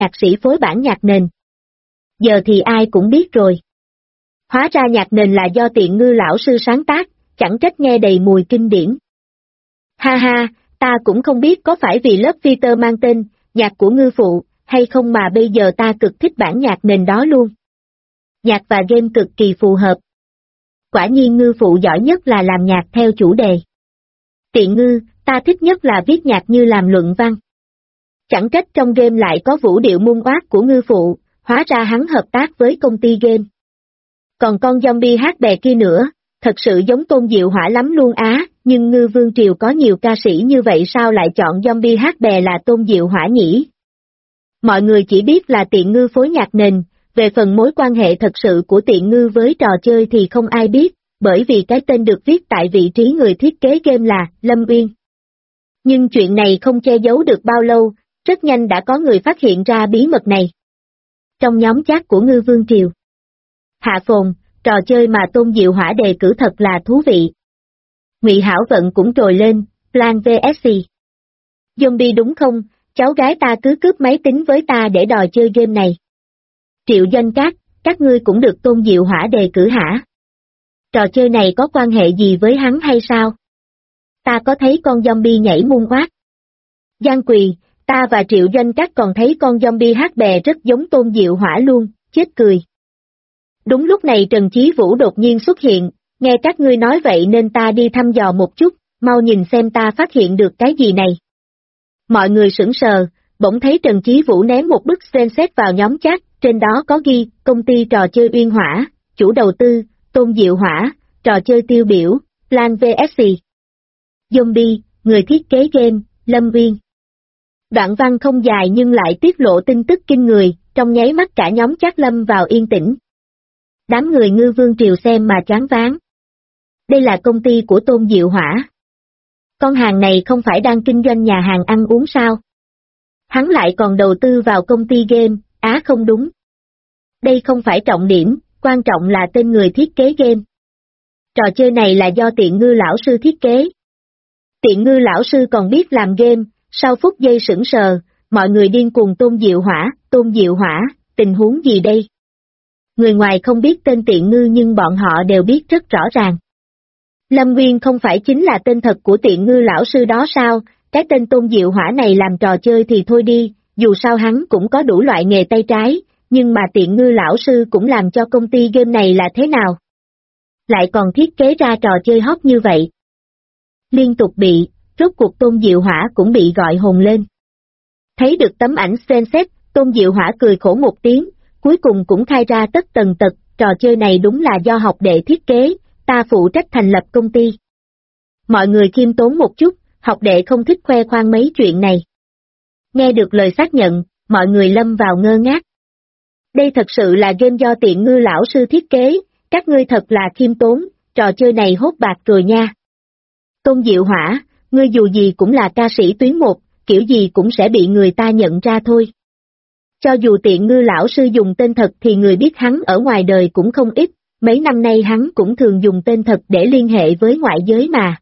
nhạc sĩ phối bản nhạc nền. Giờ thì ai cũng biết rồi. Hóa ra nhạc nền là do Tiện Ngư lão sư sáng tác, chẳng trách nghe đầy mùi kinh điển. Ha ha, ta cũng không biết có phải vì lớp Peter mang tên, nhạc của ngư phụ, hay không mà bây giờ ta cực thích bản nhạc nền đó luôn. Nhạc và game cực kỳ phù hợp. Quả nhiên ngư phụ giỏi nhất là làm nhạc theo chủ đề. Tiện Ngư, ta thích nhất là viết nhạc như làm luận văn. Chẳng trách trong game lại có vũ điệu muôn oát của ngư phụ, hóa ra hắn hợp tác với công ty game. Còn con zombie hát bè kia nữa, thật sự giống Tôn Diệu Hỏa lắm luôn á, nhưng Ngư Vương Triều có nhiều ca sĩ như vậy sao lại chọn zombie hát bè là Tôn Diệu Hỏa nhỉ? Mọi người chỉ biết là Tiện Ngư phối nhạc nền, về phần mối quan hệ thật sự của Tiện Ngư với trò chơi thì không ai biết, bởi vì cái tên được viết tại vị trí người thiết kế game là Lâm Uyên. Nhưng chuyện này không che giấu được bao lâu, rất nhanh đã có người phát hiện ra bí mật này. Trong nhóm chat của Ngư Vương Triều. Hạ Phồn, trò chơi mà Tôn Diệu Hỏa đề cử thật là thú vị. Ngụy Hảo Vận cũng trồi lên, Plan VSC. Zombie đúng không, cháu gái ta cứ cướp máy tính với ta để đòi chơi game này. Triệu Doanh các ngươi cũng được Tôn Diệu Hỏa đề cử hả? Trò chơi này có quan hệ gì với hắn hay sao? Ta có thấy con zombie nhảy muôn oát. Giang Quỳ, ta và Triệu Doanh còn thấy con zombie hát bè rất giống Tôn Diệu Hỏa luôn, chết cười. Đúng lúc này Trần Chí Vũ đột nhiên xuất hiện, nghe các ngươi nói vậy nên ta đi thăm dò một chút, mau nhìn xem ta phát hiện được cái gì này. Mọi người sững sờ, bỗng thấy Trần Chí Vũ ném một bức screenshot vào nhóm chat, trên đó có ghi, công ty trò chơi Uyên Hỏa, chủ đầu tư, Tôn Diệu Hỏa, trò chơi tiêu biểu, Plan VSC. Zombie, người thiết kế game, Lâm Uyên. Đoạn văn không dài nhưng lại tiết lộ tin tức kinh người, trong nháy mắt cả nhóm chat lâm vào yên tĩnh. Đám người Ngư Vương Triều xem mà choáng váng. Đây là công ty của Tôn Diệu Hỏa. Con hàng này không phải đang kinh doanh nhà hàng ăn uống sao? Hắn lại còn đầu tư vào công ty game, không đúng. Đây không phải trọng điểm, quan trọng là tên người thiết kế game. Trò chơi này là do Tiện Ngư lão sư thiết kế. Tiện Ngư lão sư còn biết làm game, sau phút giây sững sờ, mọi người điên cuồng Tôn Diệu Hỏa, tình huống gì đây? Người ngoài không biết tên Tiện Ngư nhưng bọn họ đều biết rất rõ ràng. Lâm Nguyên không phải chính là tên thật của Tiện Ngư lão sư đó sao, cái tên Tôn Diệu Hỏa này làm trò chơi thì thôi đi, dù sao hắn cũng có đủ loại nghề tay trái, nhưng mà Tiện Ngư lão sư cũng làm cho công ty game này là thế nào? Lại còn thiết kế ra trò chơi hot như vậy. Liên tục rốt cuộc Tôn Diệu Hỏa cũng bị gọi hồn lên. Thấy được tấm ảnh screenshot, Tôn Diệu Hỏa cười khổ một tiếng, cuối cùng cũng khai ra tất tần tật, trò chơi này đúng là do học đệ thiết kế, ta phụ trách thành lập công ty. Mọi người khiêm tốn một chút, học đệ không thích khoe khoang mấy chuyện này. Nghe được lời xác nhận, mọi người lâm vào ngơ ngác. Đây thật sự là game do Tiện Ngư lão sư thiết kế, các ngươi thật là khiêm tốn, trò chơi này hốt bạc rồi nha. Tôn Diệu Hỏa, ngươi dù gì cũng là ca sĩ tuyến một, kiểu gì cũng sẽ bị người ta nhận ra thôi. Cho dù Tiện Ngư lão sư dùng tên thật thì người biết hắn ở ngoài đời cũng không ít, mấy năm nay hắn cũng thường dùng tên thật để liên hệ với ngoại giới mà.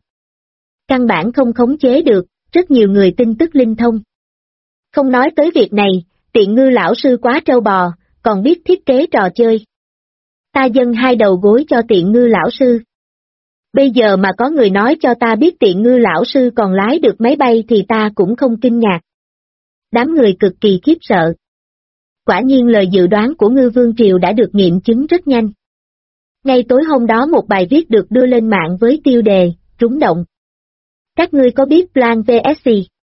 Căn bản không khống chế được, rất nhiều người tin tức linh thông. Không nói tới việc này, Tiện Ngư lão sư quá trâu bò, còn biết thiết kế trò chơi. Ta dâng 2 đầu gối cho Tiện Ngư lão sư. Bây giờ mà có người nói cho ta biết Tiện Ngư lão sư còn lái được máy bay thì ta cũng không kinh ngạc. Đám người cực kỳ khiếp sợ. Quả nhiên lời dự đoán của Ngư Vương Triều đã được nghiệm chứng rất nhanh. Ngay tối hôm đó một bài viết được đưa lên mạng với tiêu đề, rúng động. Các ngươi có biết Plan VSC?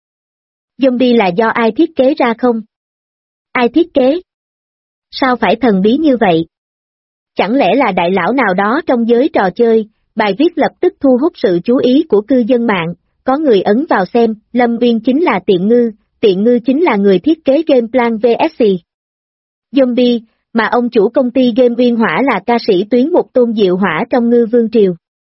Zombie là do ai thiết kế ra không? Ai thiết kế? Sao phải thần bí như vậy? Chẳng lẽ là đại lão nào đó trong giới trò chơi? Bài viết lập tức thu hút sự chú ý của cư dân mạng, có người ấn vào xem, Lâm Uyên chính là Tiện Ngư chính là người thiết kế game Plan VSC. Zombie, mà ông chủ công ty game Uyên Hỏa là ca sĩ tuyến một Tôn Diệu Hỏa trong Ngư Vương Triều.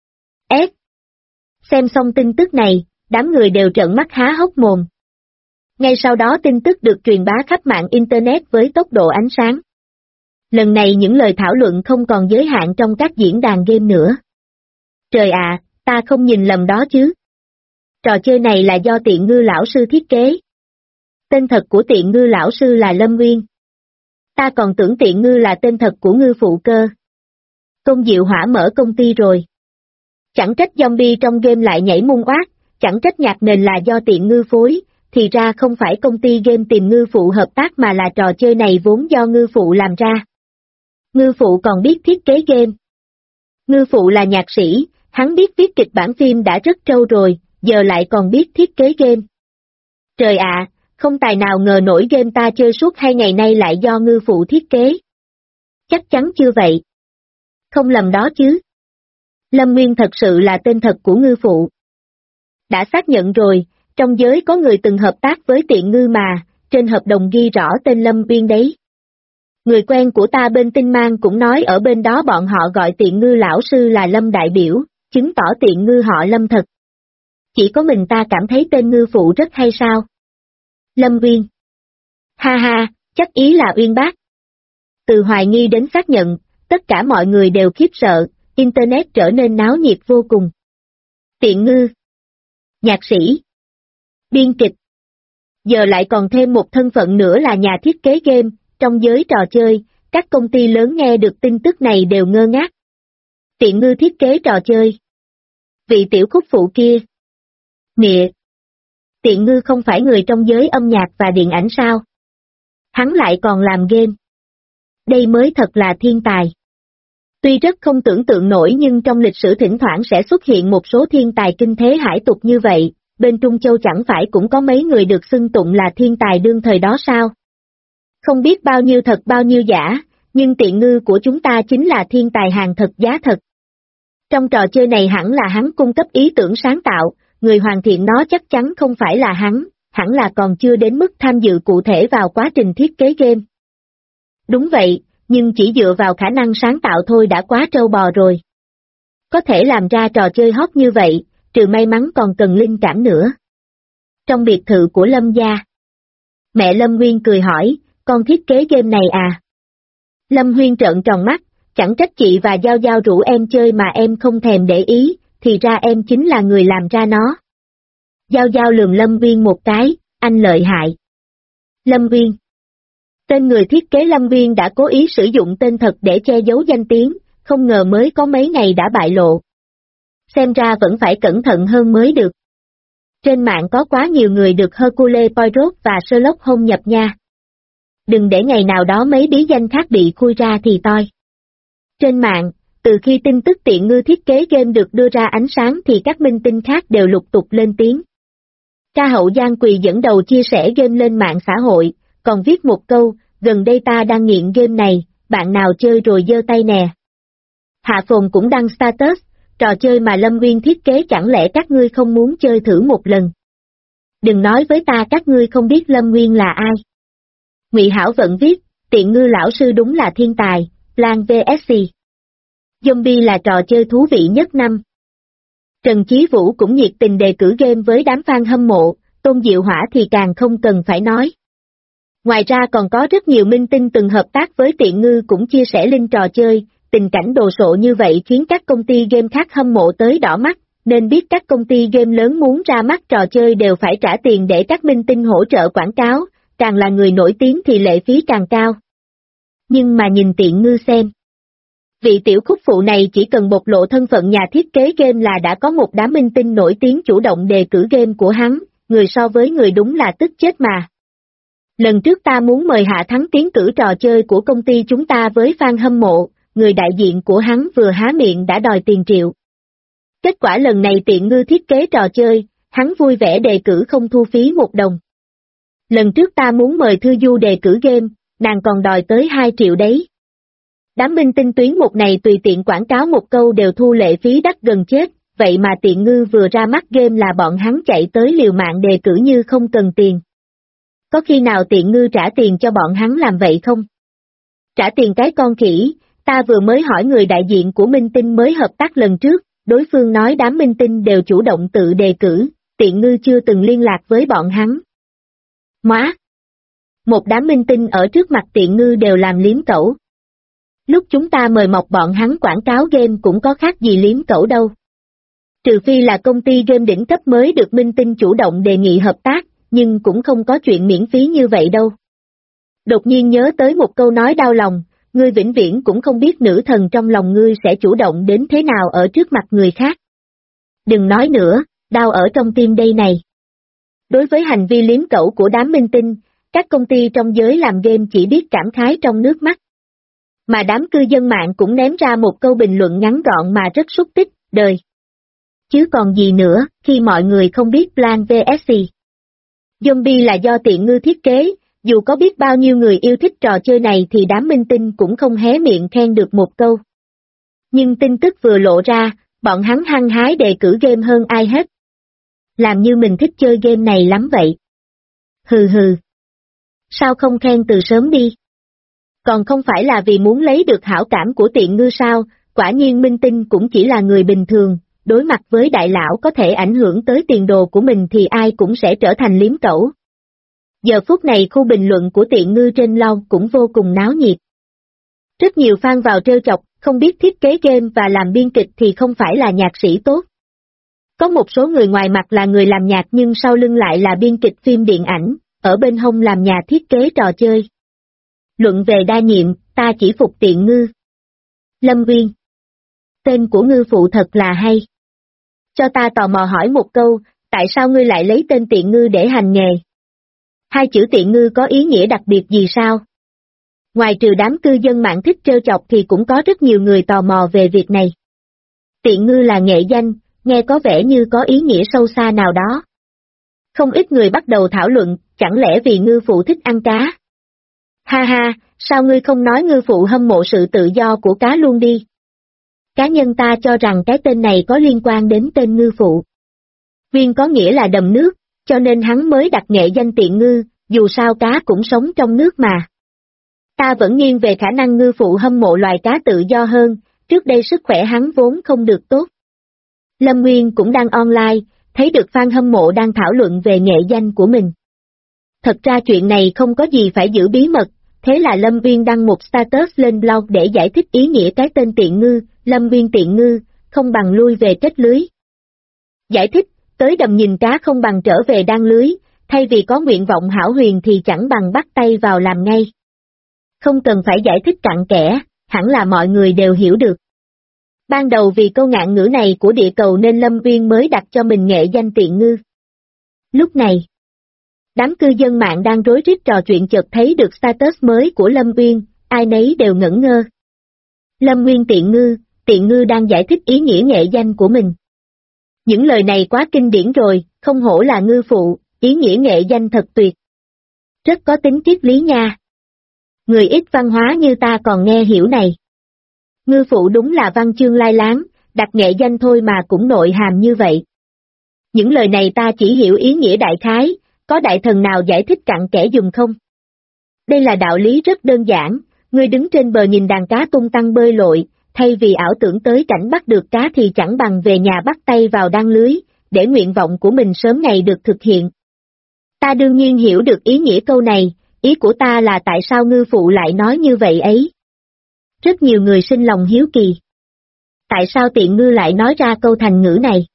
Xem xong tin tức này, đám người đều trợn mắt há hốc mồm. Ngay sau đó tin tức được truyền bá khắp mạng Internet với tốc độ ánh sáng. Lần này những lời thảo luận không còn giới hạn trong các diễn đàn game nữa. Trời ạ, ta không nhìn lầm đó chứ. Trò chơi này là do Tiện Ngư lão sư thiết kế. Tên thật của Tiện Ngư lão sư là Lâm Nguyên. Ta còn tưởng Tiện Ngư là tên thật của ngư phụ cơ. Công Diệu Hỏa mở công ty rồi. Chẳng trách zombie trong game lại nhảy mung oát, chẳng trách nhạc nền là do Tiện Ngư phối, thì ra không phải công ty game tìm ngư phụ hợp tác mà là trò chơi này vốn do ngư phụ làm ra. Ngư phụ còn biết thiết kế game. Ngư phụ là nhạc sĩ, hắn biết viết kịch bản phim đã rất trâu rồi, giờ lại còn biết thiết kế game. Trời ạ, không tài nào ngờ nổi game ta chơi suốt 2 ngày nay lại do ngư phụ thiết kế. Chắc chắn chưa vậy? Không lầm đó chứ. Lâm Nguyên thật sự là tên thật của ngư phụ. Đã xác nhận rồi, trong giới có người từng hợp tác với Tiện Ngư mà, trên hợp đồng ghi rõ tên Lâm Nguyên đấy. Người quen của ta bên Tinh Mang cũng nói ở bên đó bọn họ gọi Tiện Ngư lão sư là Lâm đại biểu, chứng tỏ Tiện Ngư họ Lâm thật. Chỉ có mình ta cảm thấy tên ngư phụ rất hay sao? Lâm Nguyên. Ha ha, chắc ý là uyên bác. Từ hoài nghi đến xác nhận, tất cả mọi người đều khiếp sợ, Internet trở nên náo nhiệt vô cùng. Tiện Ngư. Nhạc sĩ. Biên kịch. Giờ lại còn thêm một thân phận nữa là nhà thiết kế game, trong giới trò chơi, các công ty lớn nghe được tin tức này đều ngơ ngác. Tiện Ngư thiết kế trò chơi. Vị tiểu khúc phụ kia. Nịa. Tiện Ngư không phải người trong giới âm nhạc và điện ảnh sao? Hắn lại còn làm game. Đây mới thật là thiên tài. Tuy rất không tưởng tượng nổi nhưng trong lịch sử thỉnh thoảng sẽ xuất hiện một số thiên tài kinh thế hải tục như vậy, bên Trung Châu chẳng phải cũng có mấy người được xưng tụng là thiên tài đương thời đó sao? Không biết bao nhiêu thật bao nhiêu giả, nhưng Tiện Ngư của chúng ta chính là thiên tài hàng thật giá thật. Trong trò chơi này hẳn là hắn cung cấp ý tưởng sáng tạo, người hoàn thiện nó chắc chắn không phải là hắn, hẳn là còn chưa đến mức tham dự cụ thể vào quá trình thiết kế game. Đúng vậy, nhưng chỉ dựa vào khả năng sáng tạo thôi đã quá trâu bò rồi. Có thể làm ra trò chơi hot như vậy, trừ may mắn còn cần linh cảm nữa. Trong biệt thự của Lâm gia, mẹ Lâm Nguyên cười hỏi, con thiết kế game này à? Lâm Huyên trợn tròn mắt, chẳng trách chị và Giao Giao rủ em chơi mà em không thèm để ý, thì ra em chính là người làm ra nó. Giao Giao lườm Lâm Nguyên một cái, anh lợi hại. Lâm Nguyên. Tên người thiết kế Lâm Nguyên đã cố ý sử dụng tên thật để che giấu danh tiếng, không ngờ mới có mấy ngày đã bại lộ. Xem ra vẫn phải cẩn thận hơn mới được. Trên mạng có quá nhiều người được Hercule Poirot và Sherlock Holmes nhập nha. Đừng để ngày nào đó mấy bí danh khác bị khui ra thì toi. Trên mạng, từ khi tin tức Tiện Ngư thiết kế game được đưa ra ánh sáng thì các minh tinh khác đều lục tục lên tiếng. Ca hậu Giang Quỳ dẫn đầu chia sẻ game lên mạng xã hội, còn viết một câu, gần đây ta đang nghiện game này, bạn nào chơi rồi giơ tay nè. Hạ Phồn cũng đăng status, trò chơi mà Lâm Nguyên thiết kế chẳng lẽ các ngươi không muốn chơi thử một lần. Đừng nói với ta các ngươi không biết Lâm Nguyên là ai. Ngụy Hảo Vận viết, Tiện Ngư lão sư đúng là thiên tài, Plan vs. Zombie là trò chơi thú vị nhất năm. Trần Chí Vũ cũng nhiệt tình đề cử game với đám fan hâm mộ, Tôn Diệu Hỏa thì càng không cần phải nói. Ngoài ra còn có rất nhiều minh tinh từng hợp tác với Tiện Ngư cũng chia sẻ link trò chơi, tình cảnh đồ sộ như vậy khiến các công ty game khác hâm mộ tới đỏ mắt, nên biết các công ty game lớn muốn ra mắt trò chơi đều phải trả tiền để các minh tinh hỗ trợ quảng cáo, càng là người nổi tiếng thì lệ phí càng cao. Nhưng mà nhìn Tiện Ngư xem. Vị tiểu khúc phụ này chỉ cần bộc lộ thân phận nhà thiết kế game là đã có một đám minh tinh nổi tiếng chủ động đề cử game của hắn, người so với người đúng là tức chết mà. Lần trước ta muốn mời Hạ Thắng tiến cử trò chơi của công ty chúng ta với fan hâm mộ, người đại diện của hắn vừa há miệng đã đòi tiền triệu. Kết quả lần này Tiện Ngư thiết kế trò chơi, hắn vui vẻ đề cử không thu phí một đồng. Lần trước ta muốn mời Thư Du đề cử game, nàng còn đòi tới 2 triệu đấy. Đám minh tinh tuyến một này tùy tiện quảng cáo một câu đều thu lệ phí đắt gần chết, vậy mà Tiện Ngư vừa ra mắt game là bọn hắn chạy tới liều mạng đề cử như không cần tiền. Có khi nào Tiện Ngư trả tiền cho bọn hắn làm vậy không? Trả tiền cái con khỉ, ta vừa mới hỏi người đại diện của minh tinh mới hợp tác lần trước, đối phương nói đám minh tinh đều chủ động tự đề cử, Tiện Ngư chưa từng liên lạc với bọn hắn. Móa! Một đám minh tinh ở trước mặt Tiện Ngư đều làm liếm cẩu. Lúc chúng ta mời mọc bọn hắn quảng cáo game cũng có khác gì liếm cẩu đâu. Trừ phi là công ty game đỉnh cấp mới được minh tinh chủ động đề nghị hợp tác, nhưng cũng không có chuyện miễn phí như vậy đâu. Đột nhiên nhớ tới một câu nói đau lòng, ngươi vĩnh viễn cũng không biết nữ thần trong lòng ngươi sẽ chủ động đến thế nào ở trước mặt người khác. Đừng nói nữa, đau ở trong tim đây này. Đối với hành vi liếm cẩu của đám minh tinh, các công ty trong giới làm game chỉ biết cảm khái trong nước mắt. Mà đám cư dân mạng cũng ném ra một câu bình luận ngắn gọn mà rất xúc tích, đời. Chứ còn gì nữa, khi mọi người không biết Plan vs. Zombie là do tiện ngư thiết kế, dù có biết bao nhiêu người yêu thích trò chơi này thì đám minh tinh cũng không hé miệng khen được một câu. Nhưng tin tức vừa lộ ra, bọn hắn hăng hái đề cử game hơn ai hết. Làm như mình thích chơi game này lắm vậy. Hừ hừ. Sao không khen từ sớm đi? Còn không phải là vì muốn lấy được hảo cảm của tiện ngư sao, quả nhiên minh tinh cũng chỉ là người bình thường, đối mặt với đại lão có thể ảnh hưởng tới tiền đồ của mình thì ai cũng sẽ trở thành liếm cẩu. Giờ phút này khu bình luận của tiện ngư trên log cũng vô cùng náo nhiệt. Rất nhiều fan vào trêu chọc, không biết thiết kế game và làm biên kịch thì không phải là nhạc sĩ tốt. Có một số người ngoài mặt là người làm nhạc nhưng sau lưng lại là biên kịch phim điện ảnh, ở bên hông làm nhà thiết kế trò chơi. Luận về đa nhiệm, ta chỉ phục tiện ngư. Lâm Uyên. Tên của ngư phụ thật là hay. Cho ta tò mò hỏi một câu, tại sao ngươi lại lấy tên tiện ngư để hành nghề? Hai chữ tiện ngư có ý nghĩa đặc biệt gì sao? Ngoài trừ đám cư dân mạng thích trêu chọc thì cũng có rất nhiều người tò mò về việc này. Tiện ngư là nghệ danh, nghe có vẻ như có ý nghĩa sâu xa nào đó. Không ít người bắt đầu thảo luận, chẳng lẽ vì ngư phụ thích ăn cá? Ha ha, sao ngươi không nói ngư phụ hâm mộ sự tự do của cá luôn đi? Cá nhân ta cho rằng cái tên này có liên quan đến tên ngư phụ. Viên có nghĩa là đầm nước, cho nên hắn mới đặt nghệ danh tiện ngư, dù sao cá cũng sống trong nước mà. Ta vẫn nghiêng về khả năng ngư phụ hâm mộ loài cá tự do hơn, trước đây sức khỏe hắn vốn không được tốt. Lâm Nguyên cũng đang online, thấy được fan hâm mộ đang thảo luận về nghệ danh của mình. Thật ra chuyện này không có gì phải giữ bí mật, thế là Lâm Nguyên đăng một status lên blog để giải thích ý nghĩa cái tên tiện ngư, Lâm Nguyên tiện ngư, không bằng lui về kết lưới. Giải thích, tới đầm nhìn cá không bằng trở về đan lưới, thay vì có nguyện vọng hão huyền thì chẳng bằng bắt tay vào làm ngay. Không cần phải giải thích cặn kẽ, hẳn là mọi người đều hiểu được. Ban đầu vì câu ngạn ngữ này của địa cầu nên Lâm Nguyên mới đặt cho mình nghệ danh tiện ngư. Lúc này, đám cư dân mạng đang rối rít trò chuyện chợt thấy được status mới của Lâm Nguyên, ai nấy đều ngẩn ngơ. Lâm Nguyên tiện ngư đang giải thích ý nghĩa nghệ danh của mình. Những lời này quá kinh điển rồi, không hổ là ngư phụ, ý nghĩa nghệ danh thật tuyệt. Rất có tính triết lý nha. Người ít văn hóa như ta còn nghe hiểu này. Ngư phụ đúng là văn chương lai láng, đặt nghệ danh thôi mà cũng nội hàm như vậy. Những lời này ta chỉ hiểu ý nghĩa đại khái, có đại thần nào giải thích cặn kẽ dùng không? Đây là đạo lý rất đơn giản, ngươi đứng trên bờ nhìn đàn cá tung tăng bơi lội, thay vì ảo tưởng tới cảnh bắt được cá thì chẳng bằng về nhà bắt tay vào đan lưới, để nguyện vọng của mình sớm ngày được thực hiện. Ta đương nhiên hiểu được ý nghĩa câu này, ý của ta là tại sao ngư phụ lại nói như vậy ấy. Rất nhiều người sinh lòng hiếu kỳ. Tại sao tiện ngư lại nói ra câu thành ngữ này?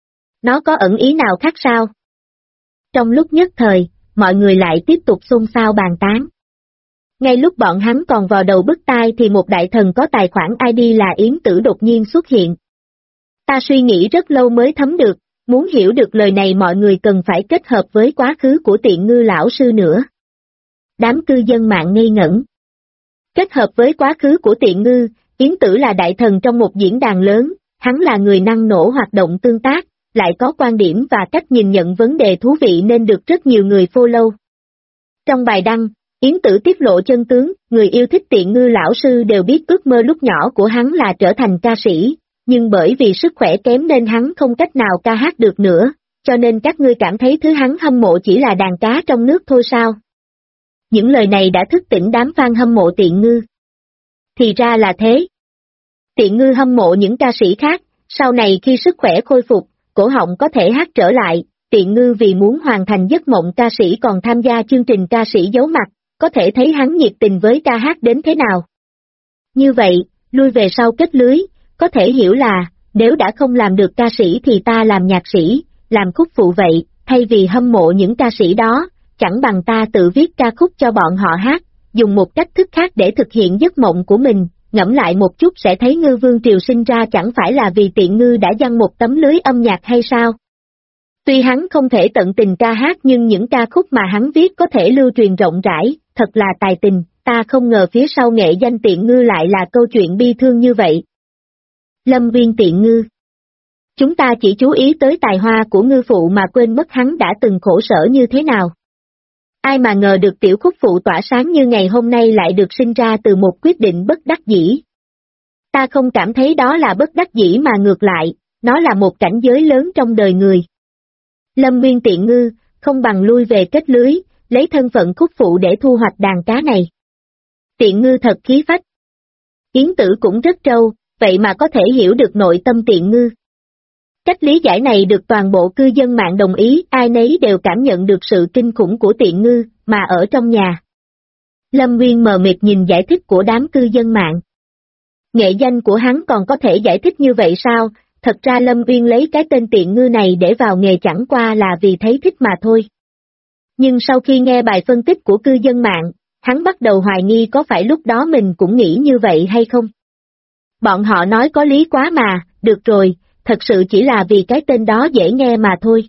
Nó có ẩn ý nào khác sao? Trong lúc nhất thời, mọi người lại tiếp tục xôn xao bàn tán. Ngay lúc bọn hắn còn vào đầu bứt tai thì một đại thần có tài khoản ID là Yến Tử đột nhiên xuất hiện. Ta suy nghĩ rất lâu mới thấm được, muốn hiểu được lời này mọi người cần phải kết hợp với quá khứ của tiện ngư lão sư nữa. Đám cư dân mạng ngây ngẩn. Kết hợp với quá khứ của tiện ngư, Yến Tử là đại thần trong một diễn đàn lớn, hắn là người năng nổ hoạt động tương tác, lại có quan điểm và cách nhìn nhận vấn đề thú vị nên được rất nhiều người follow. Trong bài đăng, Yến Tử tiết lộ chân tướng, người yêu thích tiện ngư lão sư đều biết ước mơ lúc nhỏ của hắn là trở thành ca sĩ, nhưng bởi vì sức khỏe kém nên hắn không cách nào ca hát được nữa, cho nên các ngươi cảm thấy thứ hắn hâm mộ chỉ là đàn cá trong nước thôi sao? Những lời này đã thức tỉnh đám fan hâm mộ tiện ngư. Thì ra là thế. Tiện ngư hâm mộ những ca sĩ khác, sau này khi sức khỏe khôi phục, cổ họng có thể hát trở lại, tiện ngư vì muốn hoàn thành giấc mộng ca sĩ còn tham gia chương trình ca sĩ giấu mặt, có thể thấy hắn nhiệt tình với ca hát đến thế nào. Như vậy, lui về sau kết lưới, có thể hiểu là, nếu đã không làm được ca sĩ thì ta làm nhạc sĩ, làm khúc phụ vậy, thay vì hâm mộ những ca sĩ đó, chẳng bằng ta tự viết ca khúc cho bọn họ hát, dùng một cách thức khác để thực hiện giấc mộng của mình, ngẫm lại một chút sẽ thấy Ngư Vương Triều sinh ra chẳng phải là vì Tiện Ngư đã giăng một tấm lưới âm nhạc hay sao? Tuy hắn không thể tận tình ca hát nhưng những ca khúc mà hắn viết có thể lưu truyền rộng rãi, thật là tài tình, ta không ngờ phía sau nghệ danh Tiện Ngư lại là câu chuyện bi thương như vậy. Lâm Viên Tiện Ngư. Chúng ta chỉ chú ý tới tài hoa của ngư phụ mà quên mất hắn đã từng khổ sở như thế nào. Ai mà ngờ được tiểu khúc phụ tỏa sáng như ngày hôm nay lại được sinh ra từ một quyết định bất đắc dĩ. Ta không cảm thấy đó là bất đắc dĩ mà ngược lại, nó là một cảnh giới lớn trong đời người. Lâm Viên Tiện Ngư, không bằng lui về kết lưới, lấy thân phận khúc phụ để thu hoạch đàn cá này. Tiện Ngư thật khí phách. Yến Tử cũng rất trâu, vậy mà có thể hiểu được nội tâm Tiện Ngư. Cách lý giải này được toàn bộ cư dân mạng đồng ý, ai nấy đều cảm nhận được sự kinh khủng của Tiện Ngư, mà ở trong nhà. Lâm Viên mờ mịt nhìn giải thích của đám cư dân mạng. Nghệ danh của hắn còn có thể giải thích như vậy sao? Thật ra Lâm Viên lấy cái tên Tiện Ngư này để vào nghề chẳng qua là vì thấy thích mà thôi. Nhưng sau khi nghe bài phân tích của cư dân mạng, hắn bắt đầu hoài nghi có phải lúc đó mình cũng nghĩ như vậy hay không? Bọn họ nói có lý quá mà, được rồi, thật sự chỉ là vì cái tên đó dễ nghe mà thôi.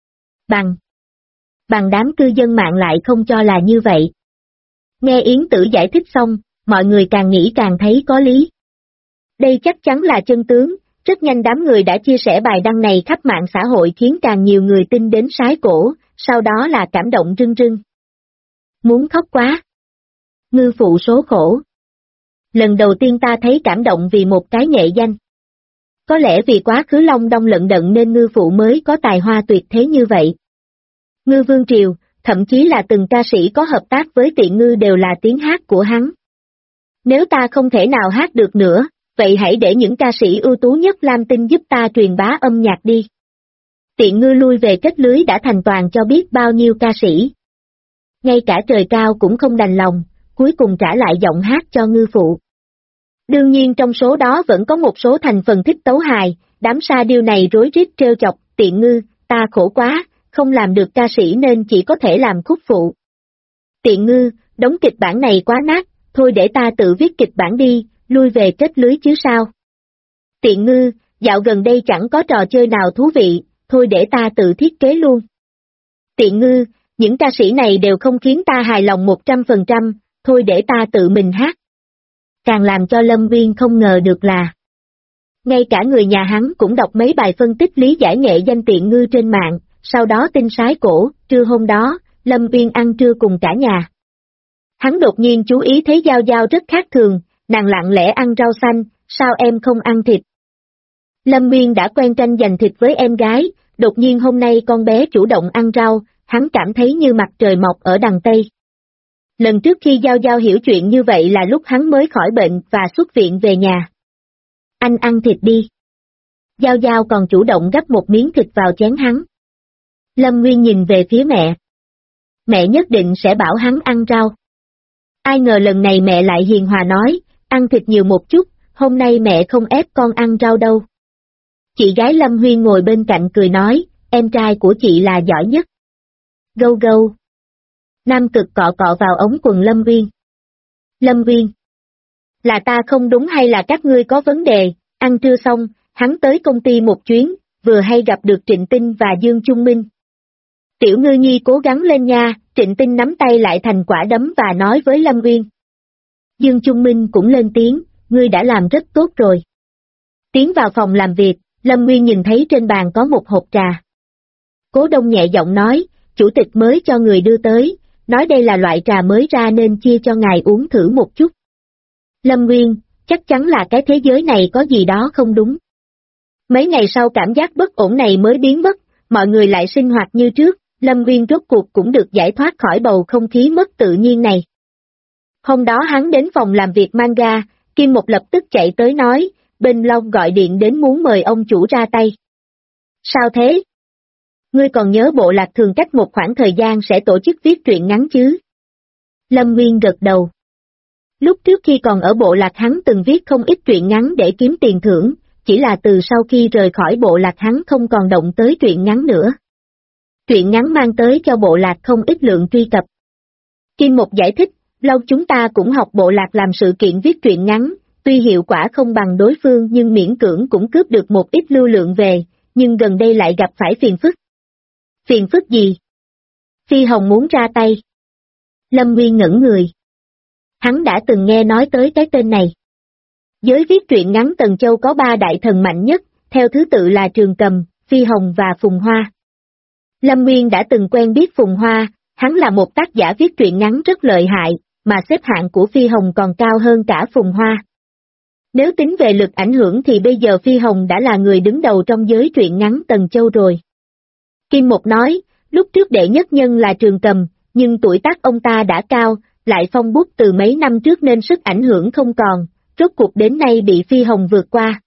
Bằng đám cư dân mạng lại không cho là như vậy. Nghe Yến Tử giải thích xong, mọi người càng nghĩ càng thấy có lý. Đây chắc chắn là chân tướng, rất nhanh đám người đã chia sẻ bài đăng này khắp mạng xã hội khiến càng nhiều người tin đến sái cổ, sau đó là cảm động rưng rưng. Muốn khóc quá. Ngư phụ số khổ. Lần đầu tiên ta thấy cảm động vì một cái nghệ danh. Có lẽ vì quá khứ long đong lận đận nên ngư phụ mới có tài hoa tuyệt thế như vậy. Ngư Vương Triều, thậm chí là từng ca sĩ có hợp tác với Tiện Ngư đều là tiếng hát của hắn. Nếu ta không thể nào hát được nữa, vậy hãy để những ca sĩ ưu tú nhất Lam Tinh giúp ta truyền bá âm nhạc đi. Tiện Ngư lui về kết lưới đã thành toàn cho biết bao nhiêu ca sĩ. Ngay cả trời cao cũng không đành lòng, cuối cùng trả lại giọng hát cho ngư phụ. Đương nhiên trong số đó vẫn có một số thành phần thích tấu hài, đám sa điêu này rối rít trêu chọc, Tiện Ngư, ta khổ quá, không làm được ca sĩ nên chỉ có thể làm khúc phụ. Tiện Ngư, đóng kịch bản này quá nát, thôi để ta tự viết kịch bản đi, lui về kết lưới chứ sao. Tiện Ngư, dạo gần đây chẳng có trò chơi nào thú vị, thôi để ta tự thiết kế luôn. Tiện Ngư, những ca sĩ này đều không khiến ta hài lòng 100%, thôi để ta tự mình hát. Càng làm cho Lâm Viên không ngờ được là ngay cả người nhà hắn cũng đọc mấy bài phân tích lý giải nghệ danh Tiện Ngư trên mạng, sau đó tin sái cổ. Trưa hôm đó, Lâm Viên ăn trưa cùng cả nhà. Hắn đột nhiên chú ý thấy Giao Giao rất khác thường, nàng lặng lẽ ăn rau xanh, sao em không ăn thịt? Lâm Viên đã quen tranh giành thịt với em gái, đột nhiên hôm nay con bé chủ động ăn rau, hắn cảm thấy như mặt trời mọc ở đằng Tây. Lần trước khi Giao Giao hiểu chuyện như vậy là lúc hắn mới khỏi bệnh và xuất viện về nhà. Anh ăn thịt đi. Giao Giao còn chủ động gắp một miếng thịt vào chén hắn. Lâm Nguyên nhìn về phía mẹ. Mẹ nhất định sẽ bảo hắn ăn rau. Ai ngờ lần này mẹ lại hiền hòa nói, ăn thịt nhiều một chút, hôm nay mẹ không ép con ăn rau đâu. Chị gái Lâm Huyên ngồi bên cạnh cười nói, em trai của chị là giỏi nhất. Gâu gâu. Nam Cực cọ cọ vào ống quần Lâm Viên. Lâm Viên. Là ta không đúng hay là các ngươi có vấn đề? Ăn trưa xong, hắn tới công ty một chuyến, vừa hay gặp được Trịnh Tinh và Dương Trung Minh. Tiểu Ngư Nhi cố gắng lên nha, Trịnh Tinh nắm tay lại thành quả đấm và nói với Lâm Viên. Dương Trung Minh cũng lên tiếng, ngươi đã làm rất tốt rồi. Tiến vào phòng làm việc, Lâm Nguyên nhìn thấy trên bàn có một hộp trà. Cố Đông nhẹ giọng nói, chủ tịch mới cho người đưa tới, nói đây là loại trà mới ra nên chia cho ngài uống thử một chút. Lâm Nguyên, chắc chắn là cái thế giới này có gì đó không đúng. Mấy ngày sau cảm giác bất ổn này mới biến mất, mọi người lại sinh hoạt như trước, Lâm Nguyên rốt cuộc cũng được giải thoát khỏi bầu không khí mất tự nhiên này. Hôm đó hắn đến phòng làm việc manga, Kim Một lập tức chạy tới nói, bên Long gọi điện đến muốn mời ông chủ ra tay. Sao thế? Ngươi còn nhớ Bộ Lạc thường cách một khoảng thời gian sẽ tổ chức viết truyện ngắn chứ? Lâm Nguyên gật đầu. Lúc trước khi còn ở Bộ Lạc hắn từng viết không ít truyện ngắn để kiếm tiền thưởng, chỉ là từ sau khi rời khỏi Bộ Lạc hắn không còn động tới truyện ngắn nữa. Truyện ngắn mang tới cho bộ lạc không ít lượng truy cập. Kim Một giải thích, lâu chúng ta cũng học bộ lạc làm sự kiện viết truyện ngắn, tuy hiệu quả không bằng đối phương nhưng miễn cưỡng cũng cướp được một ít lưu lượng về, nhưng gần đây lại gặp phải phiền phức. Phiền phức gì? Phi Hồng muốn ra tay. Lâm Nguyên ngẩn người. Hắn đã từng nghe nói tới cái tên này. Giới viết truyện ngắn Tần Châu có 3 đại thần mạnh nhất, theo thứ tự là Trường Cầm, Phi Hồng và Phùng Hoa. Lâm Nguyên đã từng quen biết Phùng Hoa, hắn là một tác giả viết truyện ngắn rất lợi hại, mà xếp hạng của Phi Hồng còn cao hơn cả Phùng Hoa. Nếu tính về lực ảnh hưởng thì bây giờ Phi Hồng đã là người đứng đầu trong giới truyện ngắn Tần Châu rồi. Kim Một nói, lúc trước đệ nhất nhân là Trường Cầm, nhưng tuổi tác ông ta đã cao, lại phong bút từ mấy năm trước nên sức ảnh hưởng không còn, rốt cuộc đến nay bị Phi Hồng vượt qua.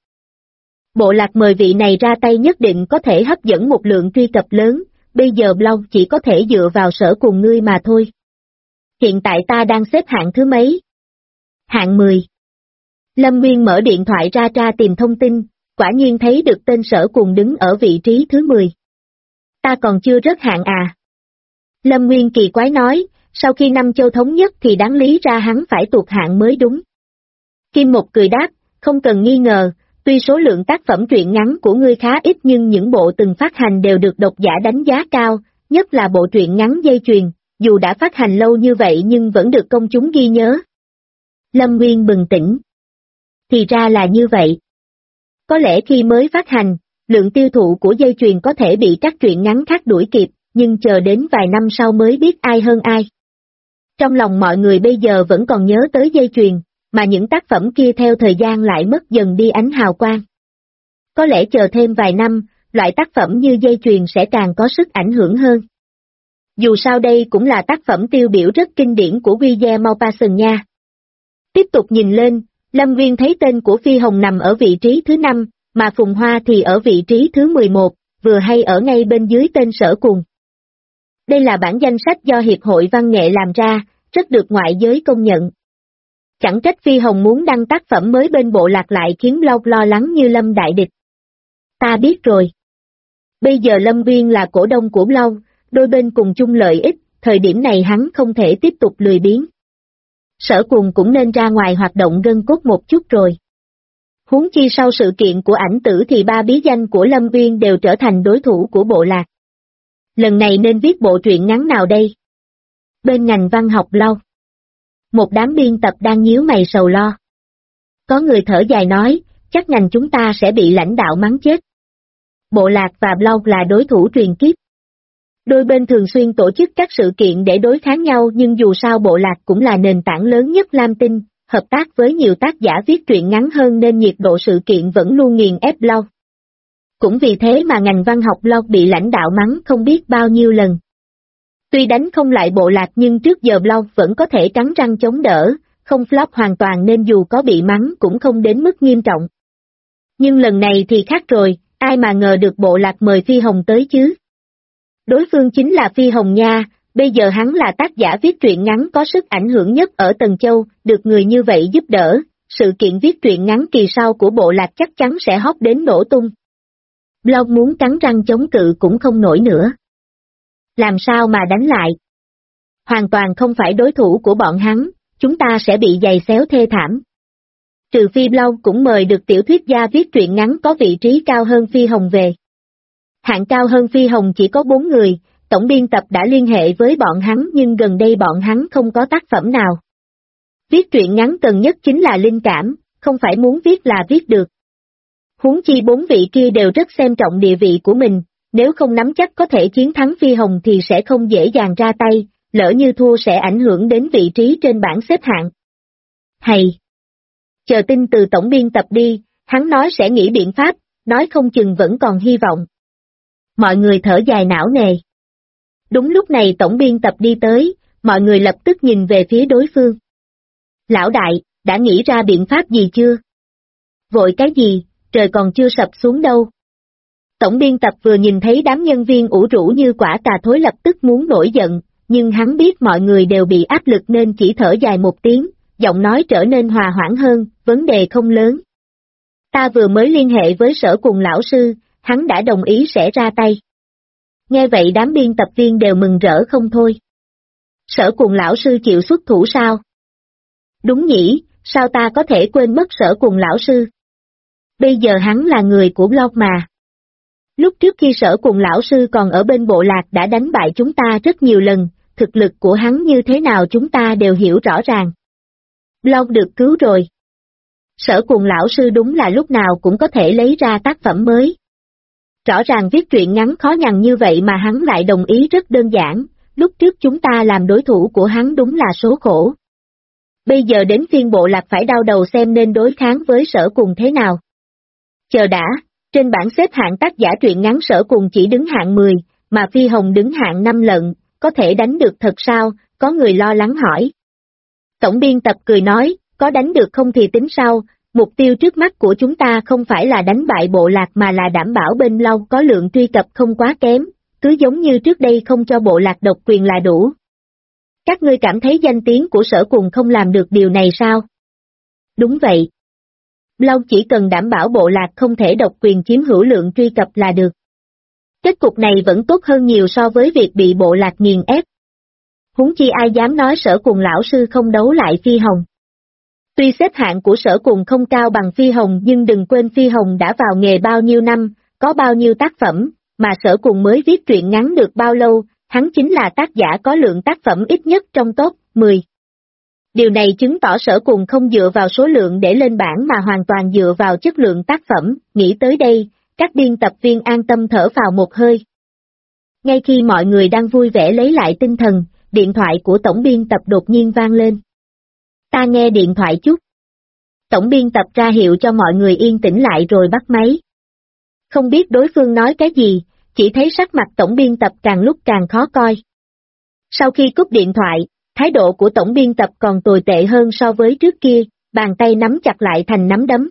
Bộ lạc mời vị này ra tay nhất định có thể hấp dẫn một lượng truy cập lớn, bây giờ blog chỉ có thể dựa vào Sở cùng ngươi mà thôi. Hiện tại ta đang xếp hạng thứ mấy? Hạng 10. Lâm Nguyên mở điện thoại ra tra tìm thông tin, quả nhiên thấy được tên Sở cùng đứng ở vị trí thứ 10. Ta còn chưa rớt hạng à? Lâm Nguyên kỳ quái nói, sau khi Năm Châu thống nhất thì đáng lý ra hắn phải tụt hạng mới đúng. Kim Một cười đáp, không cần nghi ngờ, tuy số lượng tác phẩm truyện ngắn của ngươi khá ít nhưng những bộ từng phát hành đều được độc giả đánh giá cao, nhất là bộ truyện ngắn Dây Chuyền, dù đã phát hành lâu như vậy nhưng vẫn được công chúng ghi nhớ. Lâm Nguyên bừng tỉnh. Thì ra là như vậy. Có lẽ khi mới phát hành, lượng tiêu thụ của Dây Chuyền có thể bị các truyện ngắn khác đuổi kịp, nhưng chờ đến vài năm sau mới biết ai hơn ai. Trong lòng mọi người bây giờ vẫn còn nhớ tới Dây Chuyền, mà những tác phẩm kia theo thời gian lại mất dần đi ánh hào quang. Có lẽ chờ thêm vài năm, loại tác phẩm như Dây Chuyền sẽ càng có sức ảnh hưởng hơn. Dù sao đây cũng là tác phẩm tiêu biểu rất kinh điển của Guillermo Maupassant nha. Tiếp tục nhìn lên, Lâm Nguyên thấy tên của Phi Hồng nằm ở vị trí thứ 5, mà Phùng Hoa thì ở vị trí thứ 11, vừa hay ở ngay bên dưới tên Sở Cùng. Đây là bản danh sách do Hiệp hội Văn nghệ làm ra, rất được ngoại giới công nhận. Chẳng trách Phi Hồng muốn đăng tác phẩm mới bên bộ lạc lại khiến blog lo lắng như Lâm đại địch. Ta biết rồi. Bây giờ Lâm Nguyên là cổ đông của blog, đôi bên cùng chung lợi ích, thời điểm này hắn không thể tiếp tục lười biếng. Sở Cùng cũng nên ra ngoài hoạt động gân cốt một chút rồi. Huống chi sau sự kiện của ảnh tử thì 3 bí danh của Lâm Nguyên đều trở thành đối thủ của bộ lạc. Lần này nên viết bộ truyện ngắn nào đây? Bên ngành văn học blog. Một đám biên tập đang nhíu mày sầu lo. Có người thở dài nói, chắc ngành chúng ta sẽ bị lãnh đạo mắng chết. Bộ lạc và blog là đối thủ truyền kiếp. Đôi bên thường xuyên tổ chức các sự kiện để đối kháng nhau nhưng dù sao bộ lạc cũng là nền tảng lớn nhất Lam Tinh, hợp tác với nhiều tác giả viết truyện ngắn hơn nên nhiệt độ sự kiện vẫn luôn nghiền ép blog. Cũng vì thế mà ngành văn học blog bị lãnh đạo mắng không biết bao nhiêu lần. Tuy đánh không lại bộ lạc nhưng trước giờ blog vẫn có thể cắn răng chống đỡ, không flop hoàn toàn nên dù có bị mắng cũng không đến mức nghiêm trọng. Nhưng lần này thì khác rồi, ai mà ngờ được bộ lạc mời Phi Hồng tới chứ? Đối phương chính là Phi Hồng nha, bây giờ hắn là tác giả viết truyện ngắn có sức ảnh hưởng nhất ở Tần Châu, được người như vậy giúp đỡ, sự kiện viết truyện ngắn kỳ sau của bộ lạc chắc chắn sẽ hot đến nổ tung. Blog muốn cắn răng chống cự cũng không nổi nữa. Làm sao mà đánh lại? Hoàn toàn không phải đối thủ của bọn hắn, chúng ta sẽ bị giày xéo thê thảm. Trừ phi blog cũng mời được tiểu thuyết gia viết truyện ngắn có vị trí cao hơn Phi Hồng về. Hạng cao hơn Phi Hồng chỉ có 4 người, tổng biên tập đã liên hệ với bọn hắn nhưng gần đây bọn hắn không có tác phẩm nào. Viết truyện ngắn cần nhất chính là linh cảm, không phải muốn viết là viết được. Huống chi 4 vị kia đều rất xem trọng địa vị của mình, nếu không nắm chắc có thể chiến thắng Phi Hồng thì sẽ không dễ dàng ra tay, lỡ như thua sẽ ảnh hưởng đến vị trí trên bảng xếp hạng. Hay! Chờ tin từ tổng biên tập đi, hắn nói sẽ nghĩ biện pháp, nói không chừng vẫn còn hy vọng. Mọi người thở dài não nề. Đúng lúc này tổng biên tập đi tới, mọi người lập tức nhìn về phía đối phương. Lão đại, đã nghĩ ra biện pháp gì chưa? Vội cái gì, trời còn chưa sập xuống đâu. Tổng biên tập vừa nhìn thấy đám nhân viên ủ rũ như quả cà thối lập tức muốn nổi giận, nhưng hắn biết mọi người đều bị áp lực nên chỉ thở dài một tiếng, giọng nói trở nên hòa hoãn hơn, vấn đề không lớn. Ta vừa mới liên hệ với Sở cùng lão sư, hắn đã đồng ý sẽ ra tay. Nghe vậy đám biên tập viên đều mừng rỡ không thôi. Sở Cuồng lão sư chịu xuất thủ sao? Đúng nhỉ, sao ta có thể quên mất Sở Cuồng lão sư? Bây giờ hắn là người của blog mà. Lúc trước khi Sở Cuồng lão sư còn ở bên bộ lạc đã đánh bại chúng ta rất nhiều lần, thực lực của hắn như thế nào chúng ta đều hiểu rõ ràng. Blog được cứu rồi. Sở Cuồng lão sư đúng là lúc nào cũng có thể lấy ra tác phẩm mới. Rõ ràng viết truyện ngắn khó nhằn như vậy mà hắn lại đồng ý rất đơn giản, lúc trước chúng ta làm đối thủ của hắn đúng là số khổ. Bây giờ đến phiên bộ lạc phải đau đầu xem nên đối kháng với Sở Cuồng thế nào. Chờ đã, trên bảng xếp hạng tác giả truyện ngắn Sở Cuồng chỉ đứng hạng 10, mà Phi Hồng đứng hạng 5 lận, có thể đánh được thật sao, có người lo lắng hỏi. Tổng biên tập cười nói, có đánh được không thì tính sau, mục tiêu trước mắt của chúng ta không phải là đánh bại bộ lạc mà là đảm bảo bên blog có lượng truy cập không quá kém, cứ giống như trước đây không cho bộ lạc độc quyền là đủ. Các ngươi cảm thấy danh tiếng của Sở Cuồng không làm được điều này sao? Đúng vậy. Blog chỉ cần đảm bảo bộ lạc không thể độc quyền chiếm hữu lượng truy cập là được. Kết cục này vẫn tốt hơn nhiều so với việc bị bộ lạc nghiền ép. Huống chi ai dám nói Sở Cuồng lão sư không đấu lại Phi Hồng. Tuy xếp hạng của Sở Cuồng không cao bằng Phi Hồng nhưng đừng quên Phi Hồng đã vào nghề bao nhiêu năm, có bao nhiêu tác phẩm, mà Sở Cuồng mới viết truyện ngắn được bao lâu, hắn chính là tác giả có lượng tác phẩm ít nhất trong top 10. Điều này chứng tỏ Sở Cuồng không dựa vào số lượng để lên bảng mà hoàn toàn dựa vào chất lượng tác phẩm, nghĩ tới đây, các biên tập viên an tâm thở vào một hơi. Ngay khi mọi người đang vui vẻ lấy lại tinh thần, điện thoại của tổng biên tập đột nhiên vang lên. Ta nghe điện thoại chút. Tổng biên tập ra hiệu cho mọi người yên tĩnh lại rồi bắt máy. Không biết đối phương nói cái gì, chỉ thấy sắc mặt tổng biên tập càng lúc càng khó coi. Sau khi cúp điện thoại, thái độ của tổng biên tập còn tồi tệ hơn so với trước kia, bàn tay nắm chặt lại thành nắm đấm.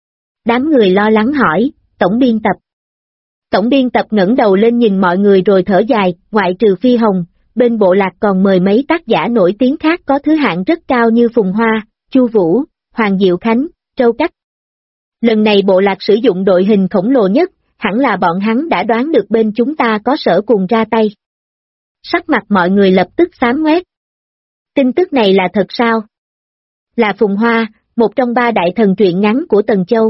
Đám người lo lắng hỏi, tổng biên tập. Tổng biên tập ngẩng đầu lên nhìn mọi người rồi thở dài, ngoại trừ Phi Hồng, bên bộ lạc còn mời mấy tác giả nổi tiếng khác có thứ hạng rất cao như Phùng Hoa, Chu Vũ, Hoàng Diệu Khánh, Trâu Cách. Lần này bộ lạc sử dụng đội hình khổng lồ nhất, hẳn là bọn hắn đã đoán được bên chúng ta có Sở Cuồng ra tay. Sắc mặt mọi người lập tức xám ngoét. Tin tức này là thật sao? Là Phùng Hoa, một trong 3 đại thần truyện ngắn của Tần Châu.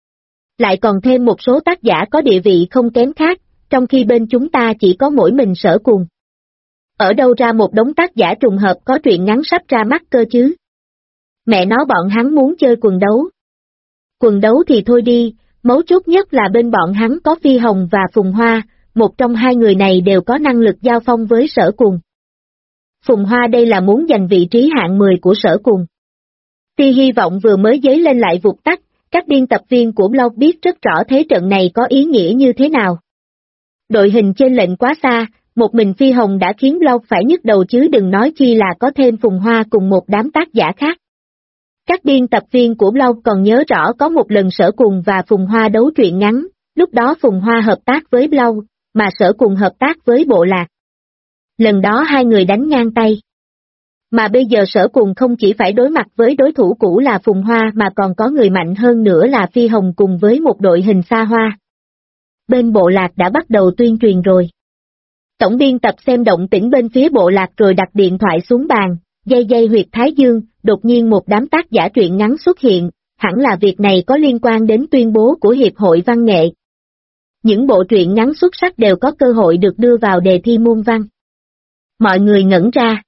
Lại còn thêm một số tác giả có địa vị không kém khác, trong khi bên chúng ta chỉ có mỗi mình Sở Cuồng. Ở đâu ra một đống tác giả trùng hợp có truyện ngắn sắp ra mắt cơ chứ? Mẹ nó bọn hắn muốn chơi quần đấu. Quần đấu thì thôi đi, mấu chốt nhất là bên bọn hắn có Phi Hồng và Phùng Hoa, một trong hai người này đều có năng lực giao phong với Sở Cuồng. Phùng Hoa đây là muốn giành vị trí hạng 10 của Sở Cuồng. Tia hy vọng vừa mới dấy lên lại vụt tắt, các biên tập viên của blog biết rất rõ thế trận này có ý nghĩa như thế nào. Đội hình trên lệnh quá xa, một mình Phi Hồng đã khiến blog phải nhức đầu chứ đừng nói chi là có thêm Phùng Hoa cùng một đám tác giả khác. Các biên tập viên của blog còn nhớ rõ có một lần Sở Cuồng và Phùng Hoa đấu truyện ngắn, lúc đó Phùng Hoa hợp tác với blog, mà Sở Cuồng hợp tác với bộ lạc. Lần đó hai người đánh ngang tay. Mà bây giờ Sở Cuồng không chỉ phải đối mặt với đối thủ cũ là Phùng Hoa mà còn có người mạnh hơn nữa là Phi Hồng cùng với một đội hình xa hoa. Bên bộ lạc đã bắt đầu tuyên truyền rồi. Tổng biên tập xem động tĩnh bên phía bộ lạc rồi đặt điện thoại xuống bàn, dây huyệt thái dương, đột nhiên một đám tác giả truyện ngắn xuất hiện, hẳn là việc này có liên quan đến tuyên bố của Hiệp hội Văn nghệ. Những bộ truyện ngắn xuất sắc đều có cơ hội được đưa vào đề thi môn văn. Mọi người ngẩn ra.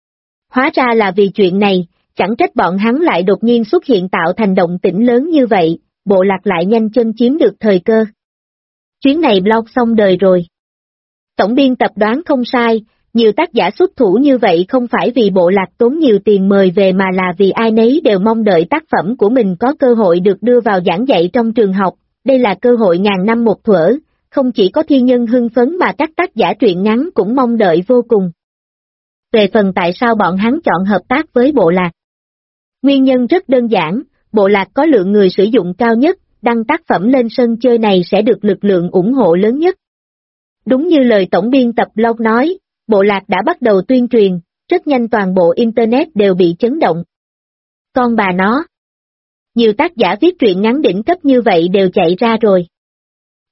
Hóa ra là vì chuyện này, chẳng trách bọn hắn lại đột nhiên xuất hiện tạo thành động tĩnh lớn như vậy, bộ lạc lại nhanh chân chiếm được thời cơ. Chuyến này blog xong đời rồi. Tổng biên tập đoán không sai, nhiều tác giả xuất thủ như vậy không phải vì bộ lạc tốn nhiều tiền mời về mà là vì ai nấy đều mong đợi tác phẩm của mình có cơ hội được đưa vào giảng dạy trong trường học, đây là cơ hội ngàn năm một thuở, không chỉ có thi nhân hưng phấn mà các tác giả truyện ngắn cũng mong đợi vô cùng. Về phần tại sao bọn hắn chọn hợp tác với bộ lạc? Nguyên nhân rất đơn giản, bộ lạc có lượng người sử dụng cao nhất, đăng tác phẩm lên sân chơi này sẽ được lực lượng ủng hộ lớn nhất. Đúng như lời tổng biên tập blog nói, bộ lạc đã bắt đầu tuyên truyền, rất nhanh toàn bộ Internet đều bị chấn động. Con bà nó! Nhiều tác giả viết truyện ngắn đỉnh cấp như vậy đều chạy ra rồi.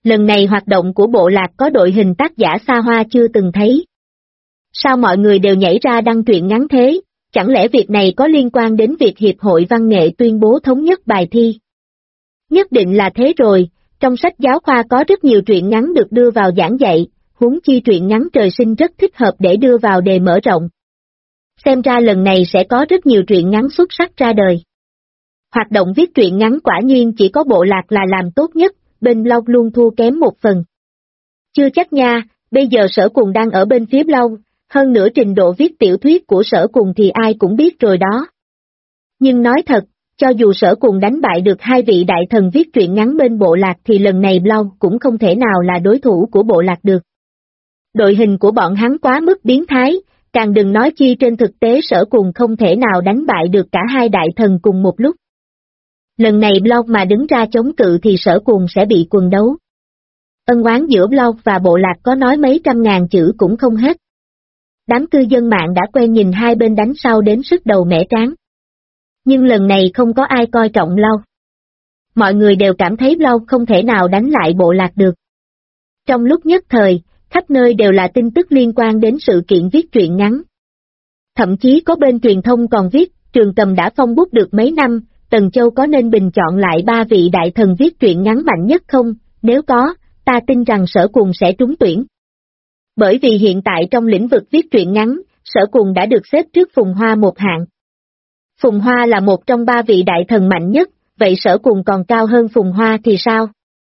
Lần này hoạt động của bộ lạc có đội hình tác giả xa hoa chưa từng thấy. Sao mọi người đều nhảy ra đăng truyện ngắn thế, chẳng lẽ việc này có liên quan đến việc Hiệp hội Văn nghệ tuyên bố thống nhất bài thi? Nhất định là thế rồi, trong sách giáo khoa có rất nhiều truyện ngắn được đưa vào giảng dạy, huống chi truyện ngắn trời sinh rất thích hợp để đưa vào đề mở rộng. Xem ra lần này sẽ có rất nhiều truyện ngắn xuất sắc ra đời. Hoạt động viết truyện ngắn quả nhiên chỉ có bộ lạc là làm tốt nhất, bên blog luôn thua kém một phần. Chưa chắc nha, bây giờ Sở Cùng đang ở bên phía blog, hơn nữa trình độ viết tiểu thuyết của Sở Cùng thì ai cũng biết rồi đó. Nhưng nói thật, cho dù Sở Cùng đánh bại được hai vị đại thần viết truyện ngắn bên bộ lạc thì lần này blog cũng không thể nào là đối thủ của bộ lạc được. Đội hình của bọn hắn quá mức biến thái, càng đừng nói chi trên thực tế Sở Cùng không thể nào đánh bại được cả hai đại thần cùng một lúc. Lần này blog mà đứng ra chống cự thì Sở Cùng sẽ bị quần đấu. Ân oán giữa blog và bộ lạc có nói mấy trăm ngàn chữ cũng không hết. Đám cư dân mạng đã quen nhìn hai bên đánh sau đến sức đầu mẻ trán. Nhưng lần này không có ai coi trọng blog. Mọi người đều cảm thấy blog không thể nào đánh lại bộ lạc được. Trong lúc nhất thời, khắp nơi đều là tin tức liên quan đến sự kiện viết truyện ngắn. Thậm chí có bên truyền thông còn viết, Trường Cầm đã phong bút được mấy năm, Tần Châu có nên bình chọn lại ba vị đại thần viết truyện ngắn mạnh nhất không? Nếu có, ta tin rằng Sở Cùng sẽ trúng tuyển. Bởi vì hiện tại trong lĩnh vực viết truyện ngắn, Sở Cùng đã được xếp trước Phùng Hoa một hạng. Phùng Hoa là một trong ba vị đại thần mạnh nhất, vậy Sở Cùng còn cao hơn Phùng Hoa thì sao?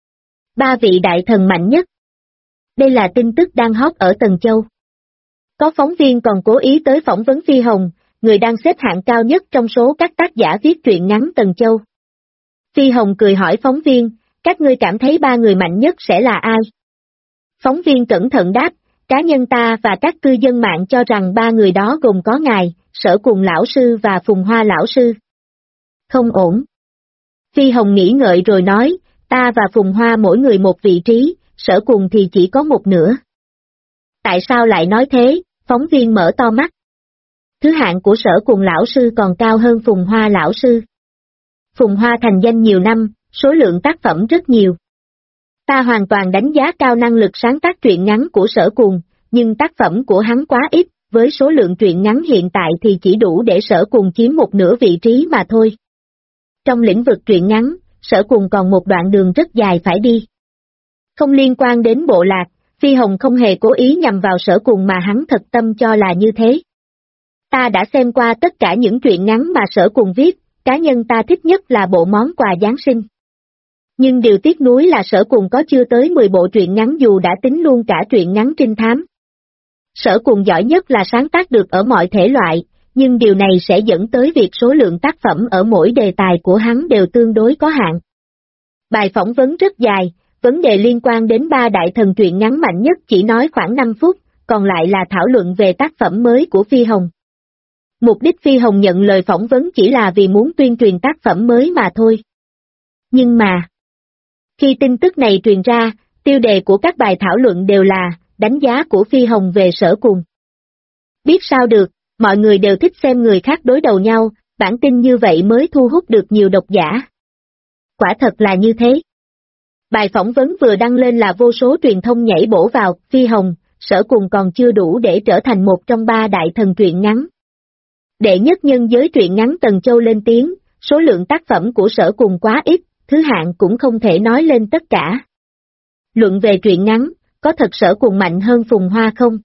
Ba vị đại thần mạnh nhất. Đây là tin tức đang hot ở Tần Châu. Có phóng viên còn cố ý tới phỏng vấn Phi Hồng, người đang xếp hạng cao nhất trong số các tác giả viết truyện ngắn Tần Châu. Phi Hồng cười hỏi phóng viên, các ngươi cảm thấy ba người mạnh nhất sẽ là ai? Phóng viên cẩn thận đáp, cá nhân ta và các cư dân mạng cho rằng ba người đó gồm có ngài, Sở Cùng lão sư và Phùng Hoa lão sư. Không ổn. Phi Hồng nghĩ ngợi rồi nói, ta và Phùng Hoa mỗi người một vị trí, Sở Cùng thì chỉ có một nửa. Tại sao lại nói thế? Phóng viên mở to mắt. Thứ hạng của Sở Cùng lão sư còn cao hơn Phùng Hoa lão sư. Phùng Hoa thành danh nhiều năm, số lượng tác phẩm rất nhiều. Ta hoàn toàn đánh giá cao năng lực sáng tác truyện ngắn của Sở Cùng, nhưng tác phẩm của hắn quá ít, với số lượng truyện ngắn hiện tại thì chỉ đủ để Sở Cùng chiếm một nửa vị trí mà thôi. Trong lĩnh vực truyện ngắn, Sở Cùng còn một đoạn đường rất dài phải đi. Không liên quan đến bộ lạc, Phi Hồng không hề cố ý nhằm vào Sở Cùng mà hắn thật tâm cho là như thế. Ta đã xem qua tất cả những truyện ngắn mà Sở Cùng viết, cá nhân ta thích nhất là bộ món quà Giáng sinh. Nhưng điều tiếc nuối là Sở Cùng có chưa tới 10 bộ truyện ngắn dù đã tính luôn cả truyện ngắn trinh thám. Sở Cùng giỏi nhất là sáng tác được ở mọi thể loại, nhưng điều này sẽ dẫn tới việc số lượng tác phẩm ở mỗi đề tài của hắn đều tương đối có hạn. Bài phỏng vấn rất dài, vấn đề liên quan đến ba đại thần truyện ngắn mạnh nhất chỉ nói khoảng 5 phút, còn lại là thảo luận về tác phẩm mới của Phi Hồng. Mục đích Phi Hồng nhận lời phỏng vấn chỉ là vì muốn tuyên truyền tác phẩm mới mà thôi. Nhưng mà, khi tin tức này truyền ra, tiêu đề của các bài thảo luận đều là đánh giá của Phi Hồng về Sở Cùng. Biết sao được, mọi người đều thích xem người khác đối đầu nhau, bản tin như vậy mới thu hút được nhiều độc giả. Quả thật là như thế. Bài phỏng vấn vừa đăng lên là vô số truyền thông nhảy bổ vào, Phi Hồng, Sở Cùng còn chưa đủ để trở thành một trong ba đại thần truyện ngắn. Đệ nhất nhân giới truyện ngắn Tần Châu lên tiếng, số lượng tác phẩm của Sở Cùng quá ít, thứ hạng cũng không thể nói lên tất cả. Luận về truyện ngắn, có thật Sở Cùng mạnh hơn Phùng Hoa không?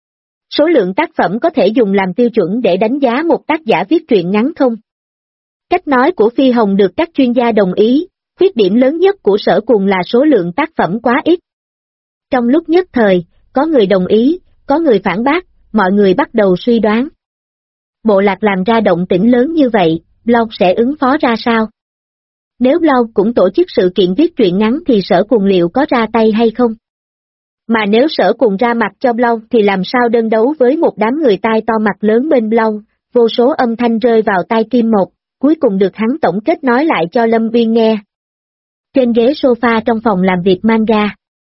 Số lượng tác phẩm có thể dùng làm tiêu chuẩn để đánh giá một tác giả viết truyện ngắn không? Cách nói của Phi Hồng được các chuyên gia đồng ý, khuyết điểm lớn nhất của Sở Cùng là số lượng tác phẩm quá ít. Trong lúc nhất thời, có người đồng ý, có người phản bác, mọi người bắt đầu suy đoán. Bộ lạc làm ra động tĩnh lớn như vậy, blog sẽ ứng phó ra sao? Nếu blog cũng tổ chức sự kiện viết truyện ngắn thì Sở Cùng liệu có ra tay hay không? Mà nếu Sở Cùng ra mặt cho blog thì làm sao đơn đấu với một đám người tai to mặt lớn bên blog, vô số âm thanh rơi vào tai Kim Mộc, cuối cùng được hắn tổng kết nói lại cho Lâm Uyên nghe. Trên ghế sofa trong phòng làm việc manga.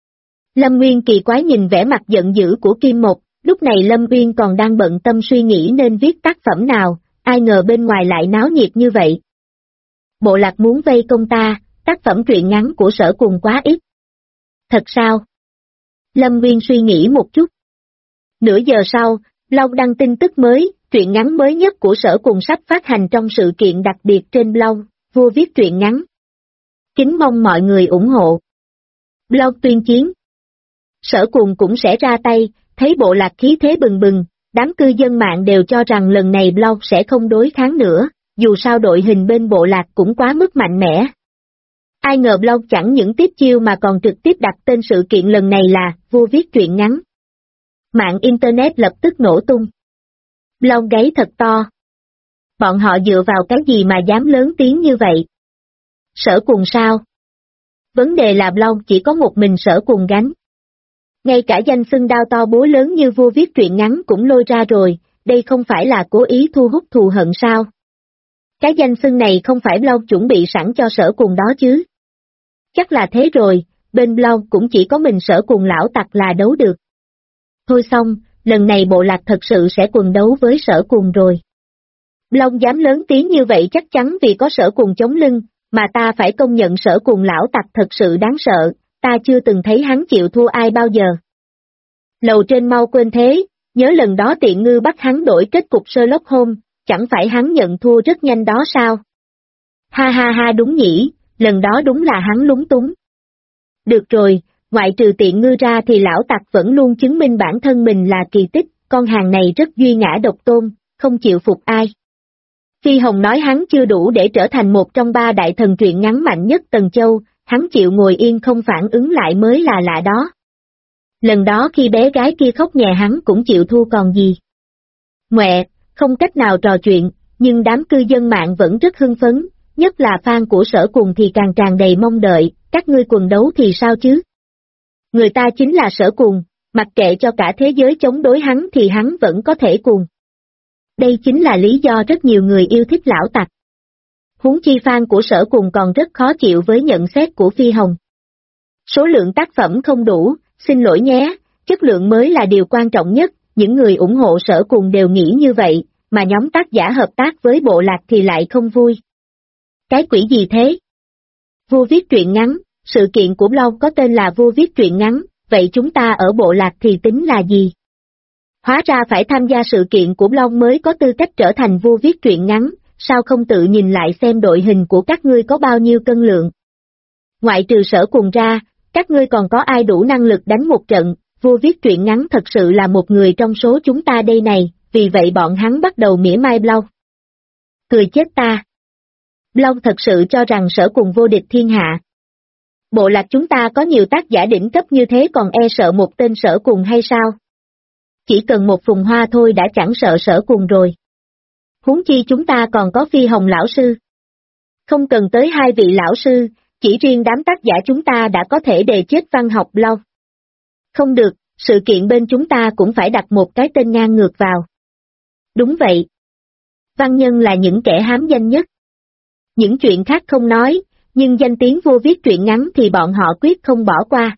Lâm Nguyên kỳ quái nhìn vẻ mặt giận dữ của Kim Mộc, lúc này Lâm Uyên còn đang bận tâm suy nghĩ nên viết tác phẩm nào, ai ngờ bên ngoài lại náo nhiệt như vậy. Bộ lạc muốn vây công ta, tác phẩm truyện ngắn của Sở Cùng quá ít. Thật sao? Lâm Nguyên suy nghĩ một chút. Nửa giờ sau, blog đăng tin tức mới, truyện ngắn mới nhất của Sở Cùng sắp phát hành trong sự kiện đặc biệt trên blog, vua viết truyện ngắn. Kính mong mọi người ủng hộ. Blog tuyên chiến. Sở Cùng cũng sẽ ra tay, thấy bộ lạc khí thế bừng bừng, đám cư dân mạng đều cho rằng lần này blog sẽ không đối kháng nữa, dù sao đội hình bên bộ lạc cũng quá mức mạnh mẽ. Ai ngờ blog chẳng những tiếp chiêu mà còn trực tiếp đặt tên sự kiện lần này là vua viết truyện ngắn. Mạng Internet lập tức nổ tung. Blog gáy thật to. Bọn họ dựa vào cái gì mà dám lớn tiếng như vậy? Sở Cùng sao? Vấn đề là blog chỉ có một mình Sở Cùng gánh. Ngay cả danh xưng đao to búa lớn như vua viết truyện ngắn cũng lôi ra rồi, đây không phải là cố ý thu hút thù hận sao? Cái danh xưng này không phải blog chuẩn bị sẵn cho Sở Cùng đó chứ? Chắc là thế rồi, bên blog cũng chỉ có mình Sở Cùng lão tặc là đấu được. Thôi xong, lần này bộ lạc thật sự sẽ quần đấu với Sở Cùng rồi. Blog dám lớn tiếng như vậy chắc chắn vì có Sở Cùng chống lưng, mà ta phải công nhận Sở Cùng lão tặc thật sự đáng sợ, ta chưa từng thấy hắn chịu thua ai bao giờ. Lầu trên mau quên thế, nhớ lần đó Tiện Ngư bắt hắn đổi kết cục Sherlock Holmes, chẳng phải hắn nhận thua rất nhanh đó sao? Ha ha ha, đúng nhỉ, lần đó đúng là hắn lúng túng. Được rồi, ngoại trừ Tiện Ngư ra thì lão tặc vẫn luôn chứng minh bản thân mình là kỳ tích, con hàng này rất duy ngã độc tôn, không chịu phục ai. Phi Hồng nói hắn chưa đủ để trở thành một trong ba đại thần truyện ngắn mạnh nhất Tần Châu, hắn chịu ngồi yên không phản ứng lại mới là lạ đó. Lần đó khi bé gái kia khóc nhè hắn cũng chịu thua còn gì. Ngoẹ, không cách nào trò chuyện, nhưng đám cư dân mạng vẫn rất hưng phấn, nhất là fan của Sở Cùng thì càng tràn đầy mong đợi, các ngươi quần đấu thì sao chứ? Người ta chính là Sở Cùng, mặc kệ cho cả thế giới chống đối hắn thì hắn vẫn có thể cuồng. Đây chính là lý do rất nhiều người yêu thích lão tặc. Huống chi fan của Sở Cùng còn rất khó chịu với nhận xét của Phi Hồng. Số lượng tác phẩm không đủ, xin lỗi nhé, chất lượng mới là điều quan trọng nhất, những người ủng hộ Sở Cùng đều nghĩ như vậy, mà nhóm tác giả hợp tác với bộ lạc thì lại không vui. Cái quỷ gì thế? Vua viết truyện ngắn, sự kiện của blog có tên là vua viết truyện ngắn, vậy chúng ta ở bộ lạc thì tính là gì? Hóa ra phải tham gia sự kiện của blog mới có tư cách trở thành vua viết truyện ngắn, sao không tự nhìn lại xem đội hình của các ngươi có bao nhiêu cân lượng? Ngoại trừ Sở Cùng ra, các ngươi còn có ai đủ năng lực đánh một trận, vua viết truyện ngắn thật sự là một người trong số chúng ta đây này, vì vậy bọn hắn bắt đầu mỉa mai blog. Cười chết ta! Blog thật sự cho rằng Sở Cùng vô địch thiên hạ. Bộ lạc chúng ta có nhiều tác giả đỉnh cấp như thế còn e sợ một tên Sở Cùng hay sao? Chỉ cần một phùng hoa thôi đã chẳng sợ Sở Cùng rồi. Huống chi chúng ta còn có Phi Hồng lão sư. Không cần tới hai vị lão sư, chỉ riêng đám tác giả chúng ta đã có thể đề chết văn học blog. Không được, sự kiện bên chúng ta cũng phải đặt một cái tên ngang ngược vào. Đúng vậy. Văn nhân là những kẻ hám danh nhất. Những chuyện khác không nói, nhưng danh tiếng vua viết truyện ngắn thì bọn họ quyết không bỏ qua.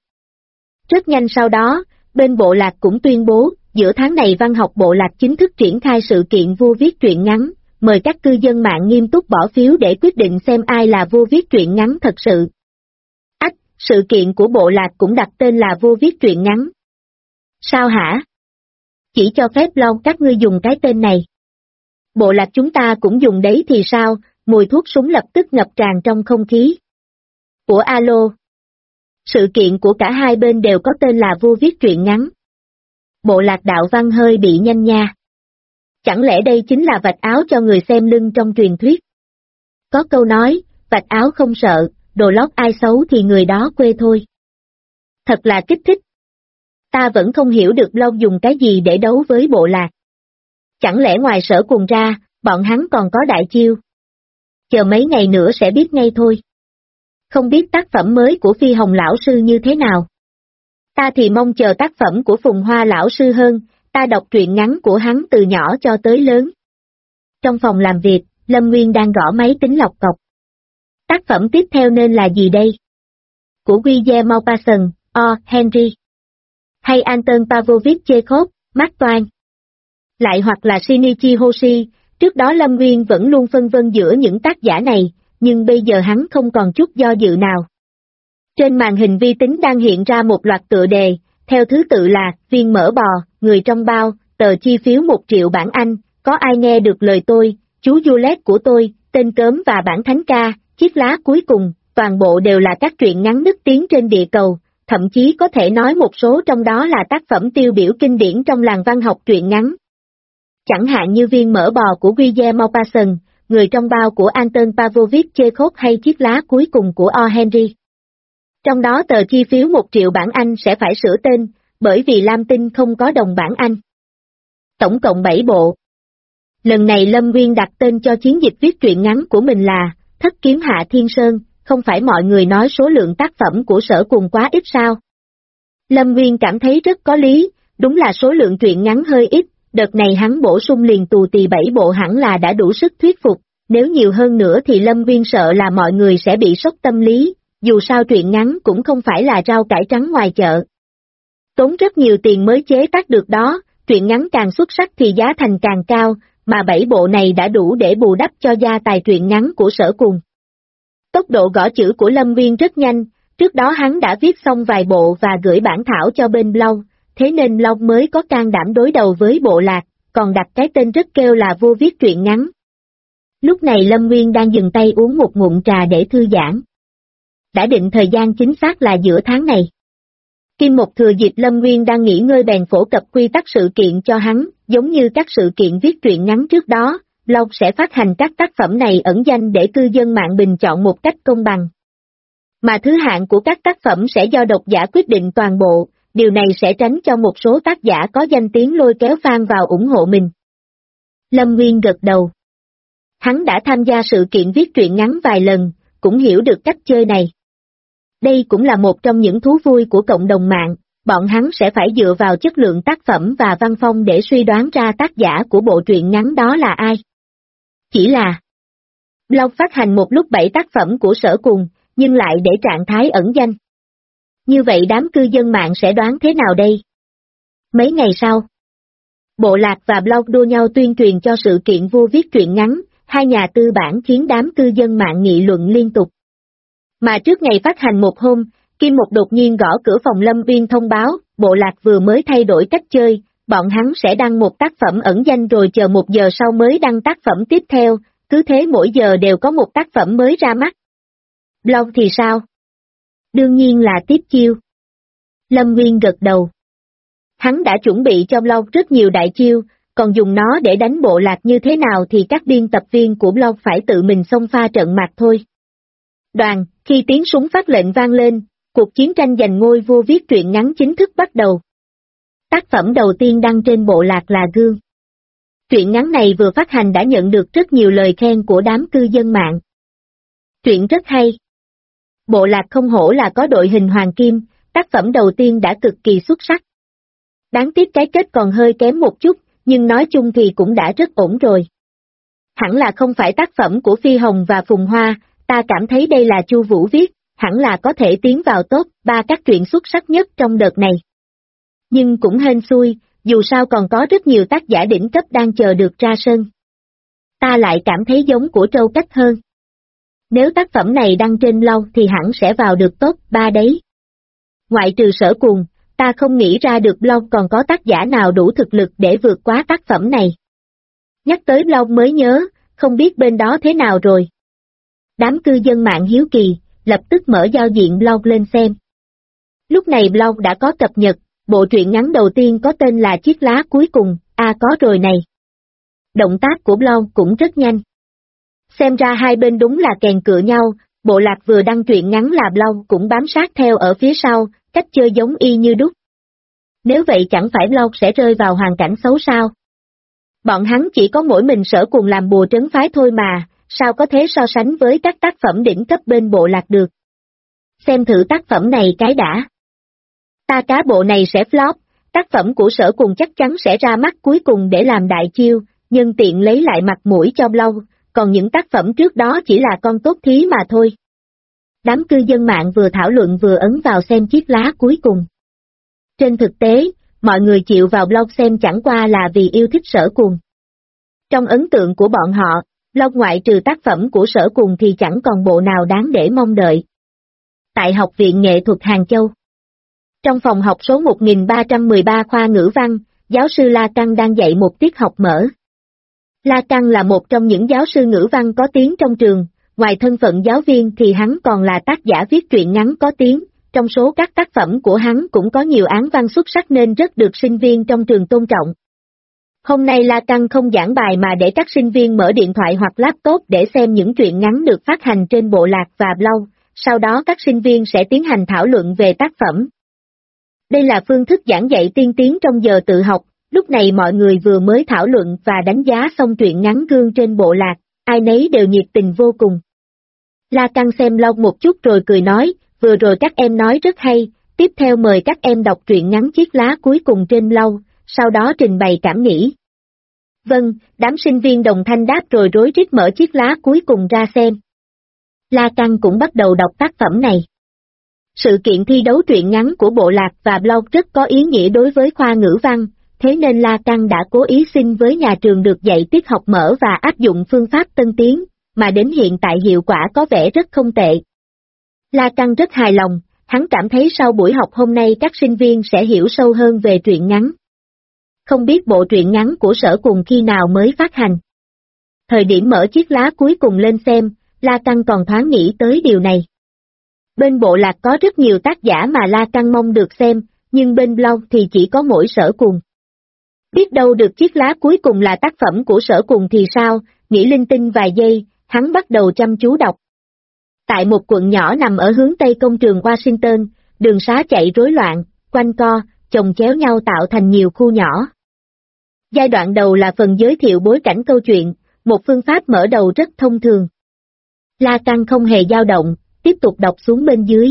Rất nhanh sau đó, bên bộ lạc cũng tuyên bố, giữa tháng này văn học bộ lạc chính thức triển khai sự kiện vua viết truyện ngắn, mời các cư dân mạng nghiêm túc bỏ phiếu để quyết định xem ai là vua viết truyện ngắn thật sự. Ách, sự kiện của bộ lạc cũng đặt tên là vua viết truyện ngắn. Sao hả? Chỉ cho phép blog các ngươi dùng cái tên này. Bộ lạc chúng ta cũng dùng đấy thì sao, mùi thuốc súng lập tức ngập tràn trong không khí. Của alo. Sự kiện của cả hai bên đều có tên là vua viết truyện ngắn. Bộ lạc đạo văn hơi bị nhanh nha. Chẳng lẽ đây chính là vạch áo cho người xem lưng trong truyền thuyết? Có câu nói, vạch áo không sợ, đồ lót ai xấu thì người đó quê thôi. Thật là kích thích. Ta vẫn không hiểu được blog dùng cái gì để đấu với bộ lạc. Chẳng lẽ ngoài Sở Cùng ra, bọn hắn còn có đại chiêu? Chờ mấy ngày nữa sẽ biết ngay thôi. Không biết tác phẩm mới của Phi Hồng lão sư như thế nào. Ta thì mong chờ tác phẩm của Phùng Hoa lão sư hơn, ta đọc truyện ngắn của hắn từ nhỏ cho tới lớn. Trong phòng làm việc, Lâm Nguyên đang gõ máy tính lọc cọc. Tác phẩm tiếp theo nên là gì đây? Của Guillermo Maupassant, Henry. Hay Anton Pavlovich Chekhov, Mark Twain. Lại hoặc là Shinichi Hoshi, trước đó Lâm Nguyên vẫn luôn phân vân giữa những tác giả này, nhưng bây giờ hắn không còn chút do dự nào. Trên màn hình vi tính đang hiện ra một loạt tựa đề, theo thứ tự là, viên mỡ bò, người trong bao, tờ chi phiếu 1 triệu bảng Anh, có ai nghe được lời tôi, chú Juliet của tôi, tên cớm và bản thánh ca, chiếc lá cuối cùng, toàn bộ đều là các truyện ngắn nức tiếng trên địa cầu, thậm chí có thể nói một số trong đó là tác phẩm tiêu biểu kinh điển trong làng văn học truyện ngắn. Chẳng hạn như viên mỡ bò của Guillermo Parsons, người trong bao của Anton Pavlovich Chekhov hay chiếc lá cuối cùng của O. Henry. Trong đó tờ chi phiếu 1 triệu bảng Anh sẽ phải sửa tên, bởi vì Lam Tinh không có đồng bảng Anh. Tổng cộng 7 bộ. Lần này Lâm Nguyên đặt tên cho chiến dịch viết truyện ngắn của mình là Thất Kiếm Hạ Thiên Sơn, không phải mọi người nói số lượng tác phẩm của Sở Cùng quá ít sao? Lâm Nguyên cảm thấy rất có lý, đúng là số lượng truyện ngắn hơi ít, đợt này hắn bổ sung liền tù tì 7 bộ hẳn là đã đủ sức thuyết phục, nếu nhiều hơn nữa thì Lâm Nguyên sợ là mọi người sẽ bị sốc tâm lý, dù sao truyện ngắn cũng không phải là rau cải trắng ngoài chợ. Tốn rất nhiều tiền mới chế tác được đó, truyện ngắn càng xuất sắc thì giá thành càng cao, mà 7 bộ này đã đủ để bù đắp cho gia tài truyện ngắn của Sở Cùng. Tốc độ gõ chữ của Lâm Nguyên rất nhanh, trước đó hắn đã viết xong vài bộ và gửi bản thảo cho bên Blog, thế nên Blog mới có can đảm đối đầu với bộ Lạc, còn đặt cái tên rất kêu là Vua Viết Truyện Ngắn. Lúc này Lâm Nguyên đang dừng tay uống một ngụm trà để thư giãn. Đã định thời gian chính xác là giữa tháng này. Kim Một thừa dịp Lâm Nguyên đang nghỉ ngơi bèn phổ cập quy tắc sự kiện cho hắn, giống như các sự kiện viết truyện ngắn trước đó, Blog sẽ phát hành các tác phẩm này ẩn danh để cư dân mạng bình chọn một cách công bằng. Mà thứ hạng của các tác phẩm sẽ do độc giả quyết định toàn bộ, điều này sẽ tránh cho một số tác giả có danh tiếng lôi kéo fan vào ủng hộ mình. Lâm Nguyên gật đầu. Hắn đã tham gia sự kiện viết truyện ngắn vài lần, cũng hiểu được cách chơi này. Đây cũng là một trong những thú vui của cộng đồng mạng, bọn hắn sẽ phải dựa vào chất lượng tác phẩm và văn phong để suy đoán ra tác giả của bộ truyện ngắn đó là ai. Chỉ là Blog phát hành một lúc 7 tác phẩm của Sở Cùng, nhưng lại để trạng thái ẩn danh. Như vậy đám cư dân mạng sẽ đoán thế nào đây? Mấy ngày sau, Bộ Lạc và Blog đua nhau tuyên truyền cho sự kiện vua viết truyện ngắn, hai nhà tư bản khiến đám cư dân mạng nghị luận liên tục. Mà trước ngày phát hành một hôm, Kim Một đột nhiên gõ cửa phòng Lâm Nguyên thông báo, Bộ Lạc vừa mới thay đổi cách chơi, bọn hắn sẽ đăng một tác phẩm ẩn danh rồi chờ 1 giờ sau mới đăng tác phẩm tiếp theo, cứ thế mỗi giờ đều có một tác phẩm mới ra mắt. Blog thì sao? Đương nhiên là tiếp chiêu. Lâm Nguyên gật đầu. Hắn đã chuẩn bị cho Blog rất nhiều đại chiêu, còn dùng nó để đánh Bộ Lạc như thế nào thì các biên tập viên của Blog phải tự mình xông pha trận mạc thôi. Đoàn, khi tiếng súng phát lệnh vang lên, cuộc chiến tranh giành ngôi vua viết truyện ngắn chính thức bắt đầu. Tác phẩm đầu tiên đăng trên Bộ Lạc là Gương. Truyện ngắn này vừa phát hành đã nhận được rất nhiều lời khen của đám cư dân mạng. Truyện rất hay. Bộ Lạc không hổ là có đội hình hoàng kim, tác phẩm đầu tiên đã cực kỳ xuất sắc. Đáng tiếc cái kết còn hơi kém một chút, nhưng nói chung thì cũng đã rất ổn rồi. Hẳn là không phải tác phẩm của Phi Hồng và Phùng Hoa, ta cảm thấy đây là Chu Vũ viết, hẳn là có thể tiến vào top 3 các truyện xuất sắc nhất trong đợt này. Nhưng cũng hên xui, dù sao còn có rất nhiều tác giả đỉnh cấp đang chờ được ra sân. Ta lại cảm thấy giống của Trâu Cách hơn. Nếu tác phẩm này đăng trên Blog thì hẳn sẽ vào được top 3 đấy. Ngoại trừ Sở Cùng, ta không nghĩ ra được Blog còn có tác giả nào đủ thực lực để vượt quá tác phẩm này. Nhắc tới Blog mới nhớ, không biết bên đó thế nào rồi. Đám cư dân mạng hiếu kỳ, lập tức mở giao diện Blog lên xem. Lúc này Blog đã có cập nhật, bộ truyện ngắn đầu tiên có tên là Chiếc Lá Cuối Cùng, có rồi này. Động tác của Blog cũng rất nhanh. Xem ra hai bên đúng là kèn cựa nhau, Bộ Lạc vừa đăng truyện ngắn là Blog cũng bám sát theo ở phía sau, cách chơi giống y như đúc. Nếu vậy chẳng phải Blog sẽ rơi vào hoàn cảnh xấu sao? Bọn hắn chỉ có mỗi mình Sở Cùng làm bùa trấn phái thôi mà, sao có thể so sánh với các tác phẩm đỉnh cấp bên Bộ Lạc được? Xem thử tác phẩm này cái đã. Ta cá bộ này sẽ flop, tác phẩm của Sở Cùng chắc chắn sẽ ra mắt cuối cùng để làm đại chiêu, nhân tiện lấy lại mặt mũi cho Blog, còn những tác phẩm trước đó chỉ là con tốt thí mà thôi. Đám cư dân mạng vừa thảo luận vừa ấn vào xem Chiếc Lá Cuối Cùng. Trên thực tế, mọi người chịu vào Blog xem chẳng qua là vì yêu thích Sở Cùng. Trong ấn tượng của bọn họ, Blog ngoại trừ tác phẩm của Sở Cùng thì chẳng còn bộ nào đáng để mong đợi. tại Học viện Nghệ thuật Hàng Châu. Trong phòng học số 1313 khoa ngữ văn, giáo sư La Căng đang dạy một tiết học mở. La Căng là một trong những giáo sư ngữ văn có tiếng trong trường, ngoài thân phận giáo viên thì hắn còn là tác giả viết truyện ngắn có tiếng, trong số các tác phẩm của hắn cũng có nhiều án văn xuất sắc nên rất được sinh viên trong trường tôn trọng. Hôm nay La Căng không giảng bài mà để các sinh viên mở điện thoại hoặc laptop để xem những truyện ngắn được phát hành trên bộ lạc và blog, sau đó các sinh viên sẽ tiến hành thảo luận về tác phẩm. Đây là phương thức giảng dạy tiên tiến trong giờ tự học, lúc này mọi người vừa mới thảo luận và đánh giá xong truyện ngắn gương trên bộ lạc, ai nấy đều nhiệt tình vô cùng. La Căng xem blog một chút rồi cười nói, vừa rồi các em nói rất hay, tiếp theo mời các em đọc truyện ngắn Chiếc lá cuối cùng trên blog, sau đó trình bày cảm nghĩ. Vâng, đám sinh viên đồng thanh đáp rồi rối rít mở chiếc lá cuối cùng ra xem. La Căng cũng bắt đầu đọc tác phẩm này. Sự kiện thi đấu truyện ngắn của bộ lạc và blog rất có ý nghĩa đối với khoa ngữ văn, thế nên La Căng đã cố ý xin với nhà trường được dạy tiết học mở và áp dụng phương pháp tân tiến, mà đến hiện tại hiệu quả có vẻ rất không tệ. La Căng rất hài lòng, hắn cảm thấy sau buổi học hôm nay các sinh viên sẽ hiểu sâu hơn về truyện ngắn. Không biết bộ truyện ngắn của Sở Cùng khi nào mới phát hành. Thời điểm mở chiếc lá cuối cùng lên xem, La Căng còn thoáng nghĩ tới điều này. Bên bộ lạc có rất nhiều tác giả mà La Căng mong được xem, nhưng bên blog thì chỉ có mỗi Sở Cùng. Biết đâu được chiếc lá cuối cùng là tác phẩm của Sở Cùng thì sao, nghĩ linh tinh vài giây, hắn bắt đầu chăm chú đọc. Tại một quận nhỏ nằm ở hướng tây công trường Washington, đường xá chạy rối loạn, quanh co, chồng chéo nhau tạo thành nhiều khu nhỏ. Giai đoạn đầu là phần giới thiệu bối cảnh câu chuyện, một phương pháp mở đầu rất thông thường. La Căng không hề dao động, tiếp tục đọc xuống bên dưới.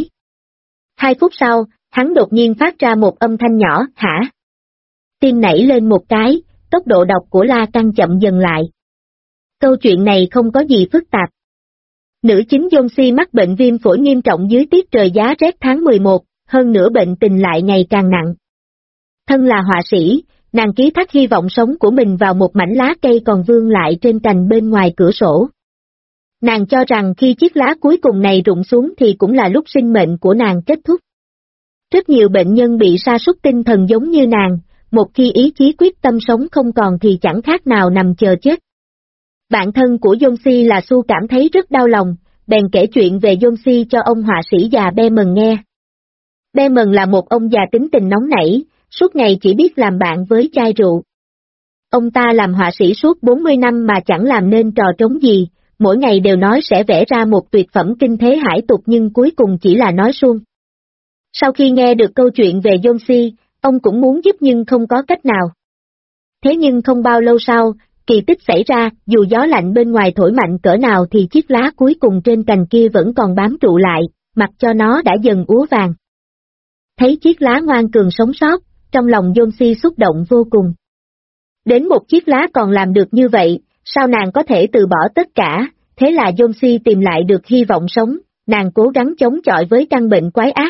2 phút sau, hắn đột nhiên phát ra một âm thanh nhỏ, hả? Tim nảy lên một cái, tốc độ đọc của La Căng chậm dần lại. Câu chuyện này không có gì phức tạp. Nữ chính Yonsi mắc bệnh viêm phổi nghiêm trọng dưới tiết trời giá rét tháng 11, hơn nữa bệnh tình lại ngày càng nặng. Thân là họa sĩ, nàng ký thác hy vọng sống của mình vào một mảnh lá cây còn vương lại trên cành bên ngoài cửa sổ. Nàng cho rằng khi chiếc lá cuối cùng này rụng xuống thì cũng là lúc sinh mệnh của nàng kết thúc. Rất nhiều bệnh nhân bị sa sút tinh thần giống như nàng, một khi ý chí quyết tâm sống không còn thì chẳng khác nào nằm chờ chết. Bạn thân của Yonsi là Su cảm thấy rất đau lòng, bèn kể chuyện về Yonsi cho ông họa sĩ già Bemen nghe. Bemen là một ông già tính tình nóng nảy, suốt ngày chỉ biết làm bạn với chai rượu. Ông ta làm họa sĩ suốt 40 năm mà chẳng làm nên trò trống gì, mỗi ngày đều nói sẽ vẽ ra một tuyệt phẩm kinh thế hải tục nhưng cuối cùng chỉ là nói suông. Sau khi nghe được câu chuyện về Yonsi, ông cũng muốn giúp nhưng không có cách nào. Thế nhưng không bao lâu sau, kỳ tích xảy ra, dù gió lạnh bên ngoài thổi mạnh cỡ nào thì chiếc lá cuối cùng trên cành kia vẫn còn bám trụ lại, mặc cho nó đã dần úa vàng. Thấy chiếc lá ngoan cường sống sót, trong lòng Yonsi xúc động vô cùng. Đến một chiếc lá còn làm được như vậy, sao nàng có thể từ bỏ tất cả, thế là Yonsi tìm lại được hy vọng sống, nàng cố gắng chống chọi với căn bệnh quái ác.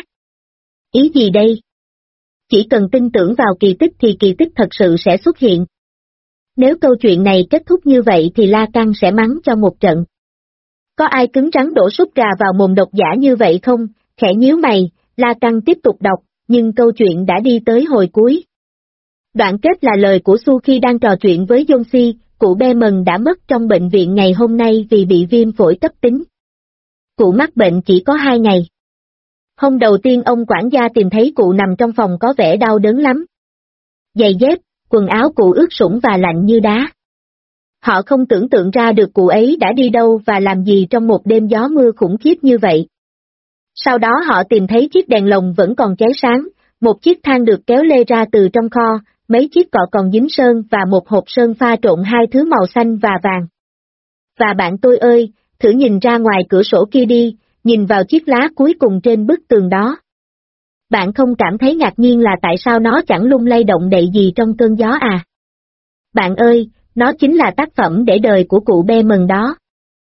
Ý gì đây? Chỉ cần tin tưởng vào kỳ tích thì kỳ tích thật sự sẽ xuất hiện. Nếu câu chuyện này kết thúc như vậy thì La Căng sẽ mắng cho một trận. Có ai cứng rắn đổ súp gà vào mồm độc giả như vậy không? Khẽ nhíu mày, La Căng tiếp tục đọc, nhưng câu chuyện đã đi tới hồi cuối. Đoạn kết là lời của Su khi đang trò chuyện với Yonsi, cụ Bemen đã mất trong bệnh viện ngày hôm nay vì bị viêm phổi cấp tính. Cụ mắc bệnh chỉ có 2 ngày. Hôm đầu tiên ông quản gia tìm thấy cụ nằm trong phòng có vẻ đau đớn lắm. Giày dép, quần áo cụ ướt sũng và lạnh như đá. Họ không tưởng tượng ra được cụ ấy đã đi đâu và làm gì trong một đêm gió mưa khủng khiếp như vậy. Sau đó họ tìm thấy chiếc đèn lồng vẫn còn cháy sáng, một chiếc thang được kéo lê ra từ trong kho, mấy chiếc cọ còn dính sơn và một hộp sơn pha trộn 2 thứ màu xanh và vàng. Và bạn tôi ơi, thử nhìn ra ngoài cửa sổ kia đi, nhìn vào chiếc lá cuối cùng trên bức tường đó. Bạn không cảm thấy ngạc nhiên là tại sao nó chẳng lung lay động đậy gì trong cơn gió à? Bạn ơi, nó chính là tác phẩm để đời của cụ Bemen đó.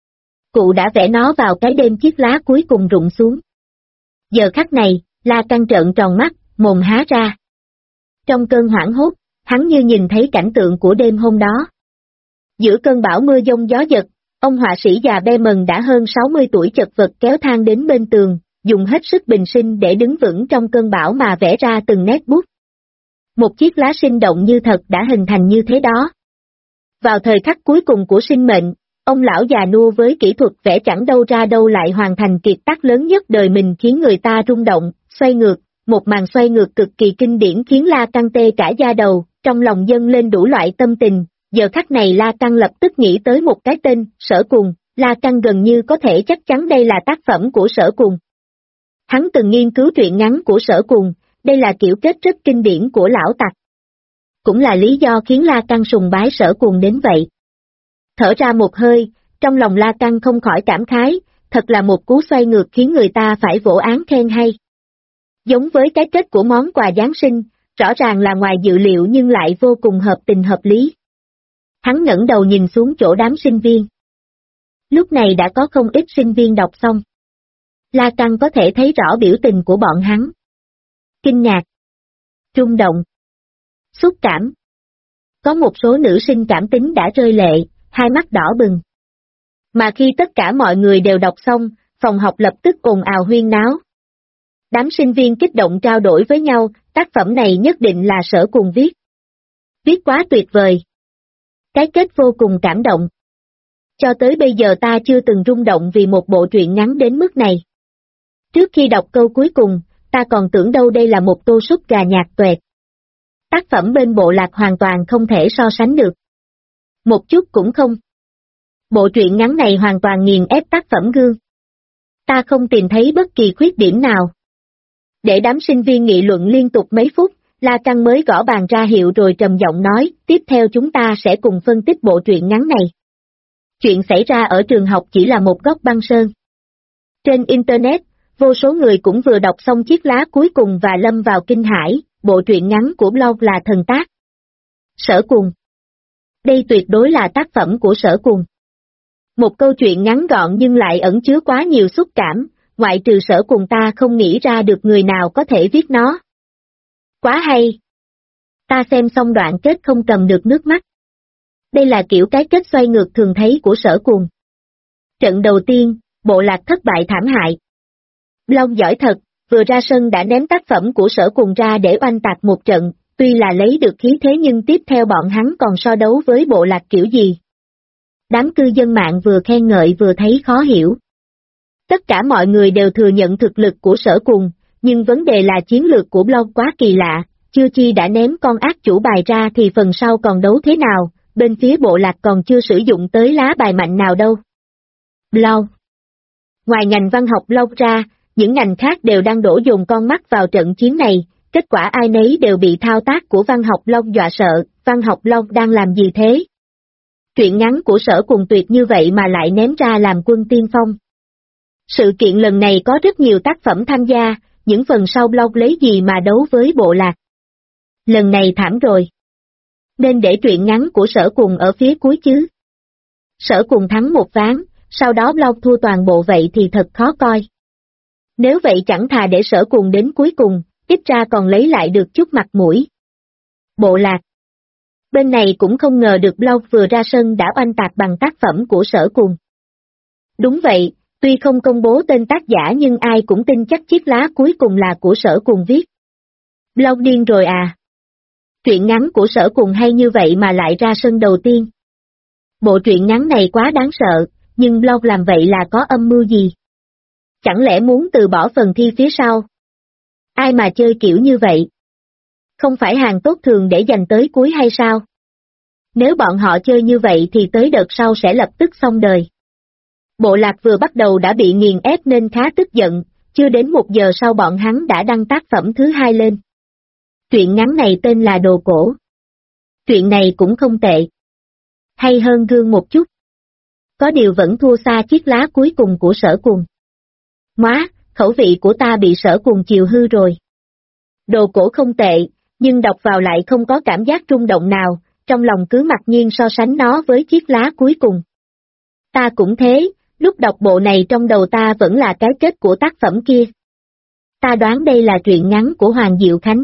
Cụ đã vẽ nó vào cái đêm chiếc lá cuối cùng rụng xuống. Giờ khắc này, La Căng trợn tròn mắt, mồm há ra. Trong cơn hoảng hốt, hắn như nhìn thấy cảnh tượng của đêm hôm đó. Giữa cơn bão mưa giông gió giật, ông họa sĩ già Bemen đã hơn 60 tuổi chật vật kéo thang đến bên tường, dùng hết sức bình sinh để đứng vững trong cơn bão mà vẽ ra từng nét bút. Một chiếc lá sinh động như thật đã hình thành như thế đó. Vào thời khắc cuối cùng của sinh mệnh, ông lão già nua với kỹ thuật vẽ chẳng đâu ra đâu lại hoàn thành kiệt tác lớn nhất đời mình khiến người ta rung động, xoay ngược, một màn xoay ngược cực kỳ kinh điển khiến La Căn tê cả da đầu, trong lòng dâng lên đủ loại tâm tình, giờ khắc này La Căn lập tức nghĩ tới một cái tên, Sở Cùng, La Căn gần như có thể chắc chắn đây là tác phẩm của Sở Cùng. Hắn từng nghiên cứu truyện ngắn của Sở Cùng, đây là kiểu kết rất kinh điển của lão tặc. Cũng là lý do khiến La Căn sùng bái Sở Cùng đến vậy. Thở ra một hơi, trong lòng La Căn không khỏi cảm khái, thật là một cú xoay ngược khiến người ta phải vỗ án khen hay. Giống với cái kết của món quà Giáng sinh, rõ ràng là ngoài dự liệu nhưng lại vô cùng hợp tình hợp lý. Hắn ngẩng đầu nhìn xuống chỗ đám sinh viên. Lúc này đã có không ít sinh viên đọc xong. La Căn có thể thấy rõ biểu tình của bọn hắn. Kinh ngạc, rung động, xúc cảm. Có một số nữ sinh cảm tính đã rơi lệ, hai mắt đỏ bừng. Mà khi tất cả mọi người đều đọc xong, phòng học lập tức ồn ào huyên náo. Đám sinh viên kích động trao đổi với nhau, tác phẩm này nhất định là Sở Cùng viết. Viết quá tuyệt vời. Cái kết vô cùng cảm động. Cho tới bây giờ ta chưa từng rung động vì một bộ truyện ngắn đến mức này. Trước khi đọc câu cuối cùng, ta còn tưởng đâu đây là một tô súp gà nhạt tuệt. Tác phẩm bên bộ lạc hoàn toàn không thể so sánh được. Một chút cũng không. Bộ truyện ngắn này hoàn toàn nghiền ép tác phẩm Gương. Ta không tìm thấy bất kỳ khuyết điểm nào. Để đám sinh viên nghị luận liên tục mấy phút, La Căn mới gõ bàn ra hiệu rồi trầm giọng nói, tiếp theo chúng ta sẽ cùng phân tích bộ truyện ngắn này. Chuyện xảy ra ở trường học chỉ là một góc băng sơn. Trên Internet, vô số người cũng vừa đọc xong chiếc lá cuối cùng và lâm vào kinh hãi, bộ truyện ngắn của blog là thần tác. Sở Cùng. Đây tuyệt đối là tác phẩm của Sở Cùng. Một câu chuyện ngắn gọn nhưng lại ẩn chứa quá nhiều xúc cảm, ngoại trừ Sở Cùng ta không nghĩ ra được người nào có thể viết nó. Quá hay! Ta xem xong đoạn kết không cầm được nước mắt. Đây là kiểu cái kết xoay ngược thường thấy của Sở Cùng. Trận đầu tiên, bộ lạc thất bại thảm hại. Long giỏi thật, vừa ra sân đã ném tác phẩm của Sở Cùng ra để oanh tạc một trận, tuy là lấy được khí thế nhưng tiếp theo bọn hắn còn so đấu với bộ lạc kiểu gì. Đám cư dân mạng vừa khen ngợi vừa thấy khó hiểu. Tất cả mọi người đều thừa nhận thực lực của Sở Cùng, nhưng vấn đề là chiến lược của blog quá kỳ lạ, chưa chi đã ném con ác chủ bài ra thì phần sau còn đấu thế nào, bên phía bộ lạc còn chưa sử dụng tới lá bài mạnh nào đâu. Blog. Ngoài ngành văn học blog ra, những ngành khác đều đang đổ dồn con mắt vào trận chiến này, kết quả ai nấy đều bị thao tác của văn học blog dọa sợ, văn học blog đang làm gì thế? Truyện ngắn của Sở Cùng tuyệt như vậy mà lại ném ra làm quân tiên phong. Sự kiện lần này có rất nhiều tác phẩm tham gia, những phần sau blog lấy gì mà đấu với bộ lạc. Lần này thảm rồi. Nên để truyện ngắn của Sở Cùng ở phía cuối chứ. Sở Cùng thắng một ván, sau đó blog thua toàn bộ vậy thì thật khó coi. Nếu vậy chẳng thà để Sở Cùng đến cuối cùng, ít ra còn lấy lại được chút mặt mũi. Bộ lạc. Bên này cũng không ngờ được blog vừa ra sân đã oanh tạc bằng tác phẩm của Sở Cùng. Đúng vậy, tuy không công bố tên tác giả nhưng ai cũng tin chắc chiếc lá cuối cùng là của Sở Cùng viết. Blog điên rồi à? Truyện ngắn của Sở Cùng hay như vậy mà lại ra sân đầu tiên. Bộ truyện ngắn này quá đáng sợ, nhưng blog làm vậy là có âm mưu gì? Chẳng lẽ muốn từ bỏ phần thi phía sau? Ai mà chơi kiểu như vậy? Không phải hàng tốt thường để dành tới cuối hay sao? Nếu bọn họ chơi như vậy thì tới đợt sau sẽ lập tức xong đời. Bộ lạc vừa bắt đầu đã bị nghiền ép nên khá tức giận, chưa đến 1 giờ sau bọn hắn đã đăng tác phẩm thứ 2 lên. Truyện ngắn này tên là Đồ Cổ. Truyện này cũng không tệ. Hay hơn Gương một chút. Có điều vẫn thua xa chiếc lá cuối cùng của Sở Cùng. Móa, khẩu vị của ta bị Sở Cùng chiều hư rồi. Đồ Cổ không tệ, nhưng đọc vào lại không có cảm giác rung động nào, trong lòng cứ mặc nhiên so sánh nó với chiếc lá cuối cùng. Ta cũng thế, lúc đọc bộ này trong đầu ta vẫn là cái kết của tác phẩm kia. Ta đoán đây là truyện ngắn của Hoàng Diệu Khánh.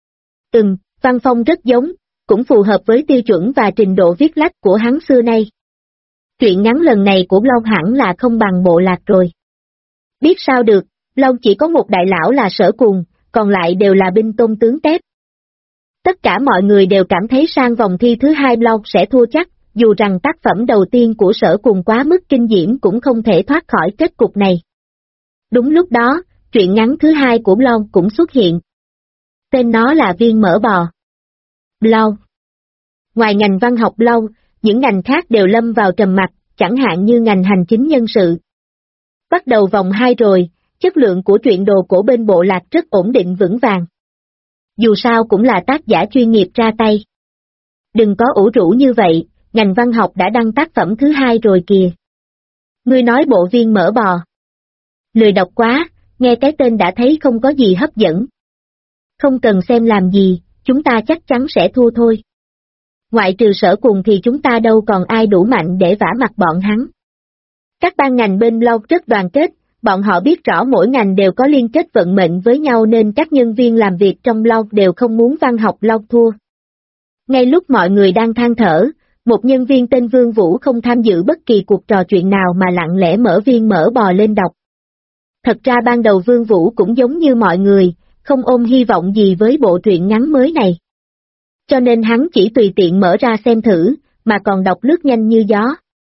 Văn phong rất giống, cũng phù hợp với tiêu chuẩn và trình độ viết lách của hắn xưa nay. Truyện ngắn lần này của blog hẳn là không bằng bộ lạc rồi. Biết sao được, Long chỉ có một đại lão là Sở Cuồng, còn lại đều là binh tôn tướng tép. Tất cả mọi người đều cảm thấy sang vòng thi thứ hai Long sẽ thua chắc, dù rằng tác phẩm đầu tiên của Sở Cuồng quá mức kinh diễm cũng không thể thoát khỏi kết cục này. Đúng lúc đó, truyện ngắn thứ hai của Long cũng xuất hiện. Tên nó là Viên Mỡ Bò. Long. Ngoài ngành văn học Long, những ngành khác đều lâm vào trầm mặc, chẳng hạn như ngành hành chính nhân sự. Bắt đầu vòng 2 rồi, chất lượng của truyện đồ cổ bên bộ lạc rất ổn định vững vàng. Dù sao cũng là tác giả chuyên nghiệp ra tay. Đừng có ủ rũ như vậy, ngành văn học đã đăng tác phẩm thứ hai rồi kìa. Ngươi nói bộ Viên Mỡ Bò. Lười đọc quá, nghe cái tên đã thấy không có gì hấp dẫn. Không cần xem làm gì, chúng ta chắc chắn sẽ thua thôi. Ngoại trừ Sở Cuồng thì chúng ta đâu còn ai đủ mạnh để vả mặt bọn hắn. Các ban ngành bên Long rất đoàn kết, bọn họ biết rõ mỗi ngành đều có liên kết vận mệnh với nhau nên các nhân viên làm việc trong Long đều không muốn văn học Long thua. Ngay lúc mọi người đang than thở, một nhân viên tên Vương Vũ không tham dự bất kỳ cuộc trò chuyện nào mà lặng lẽ mở Viên Mỡ Bò lên đọc. Thật ra ban đầu Vương Vũ cũng giống như mọi người, không ôm hy vọng gì với bộ truyện ngắn mới này. Cho nên hắn chỉ tùy tiện mở ra xem thử, mà còn đọc lướt nhanh như gió.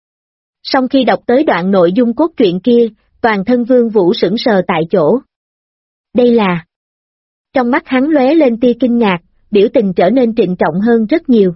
Sau khi đọc tới đoạn nội dung cốt truyện kia, toàn thân Vương Vũ sững sờ tại chỗ. Đây là... Trong mắt hắn lóe lên tia kinh ngạc, biểu tình trở nên trịnh trọng hơn rất nhiều.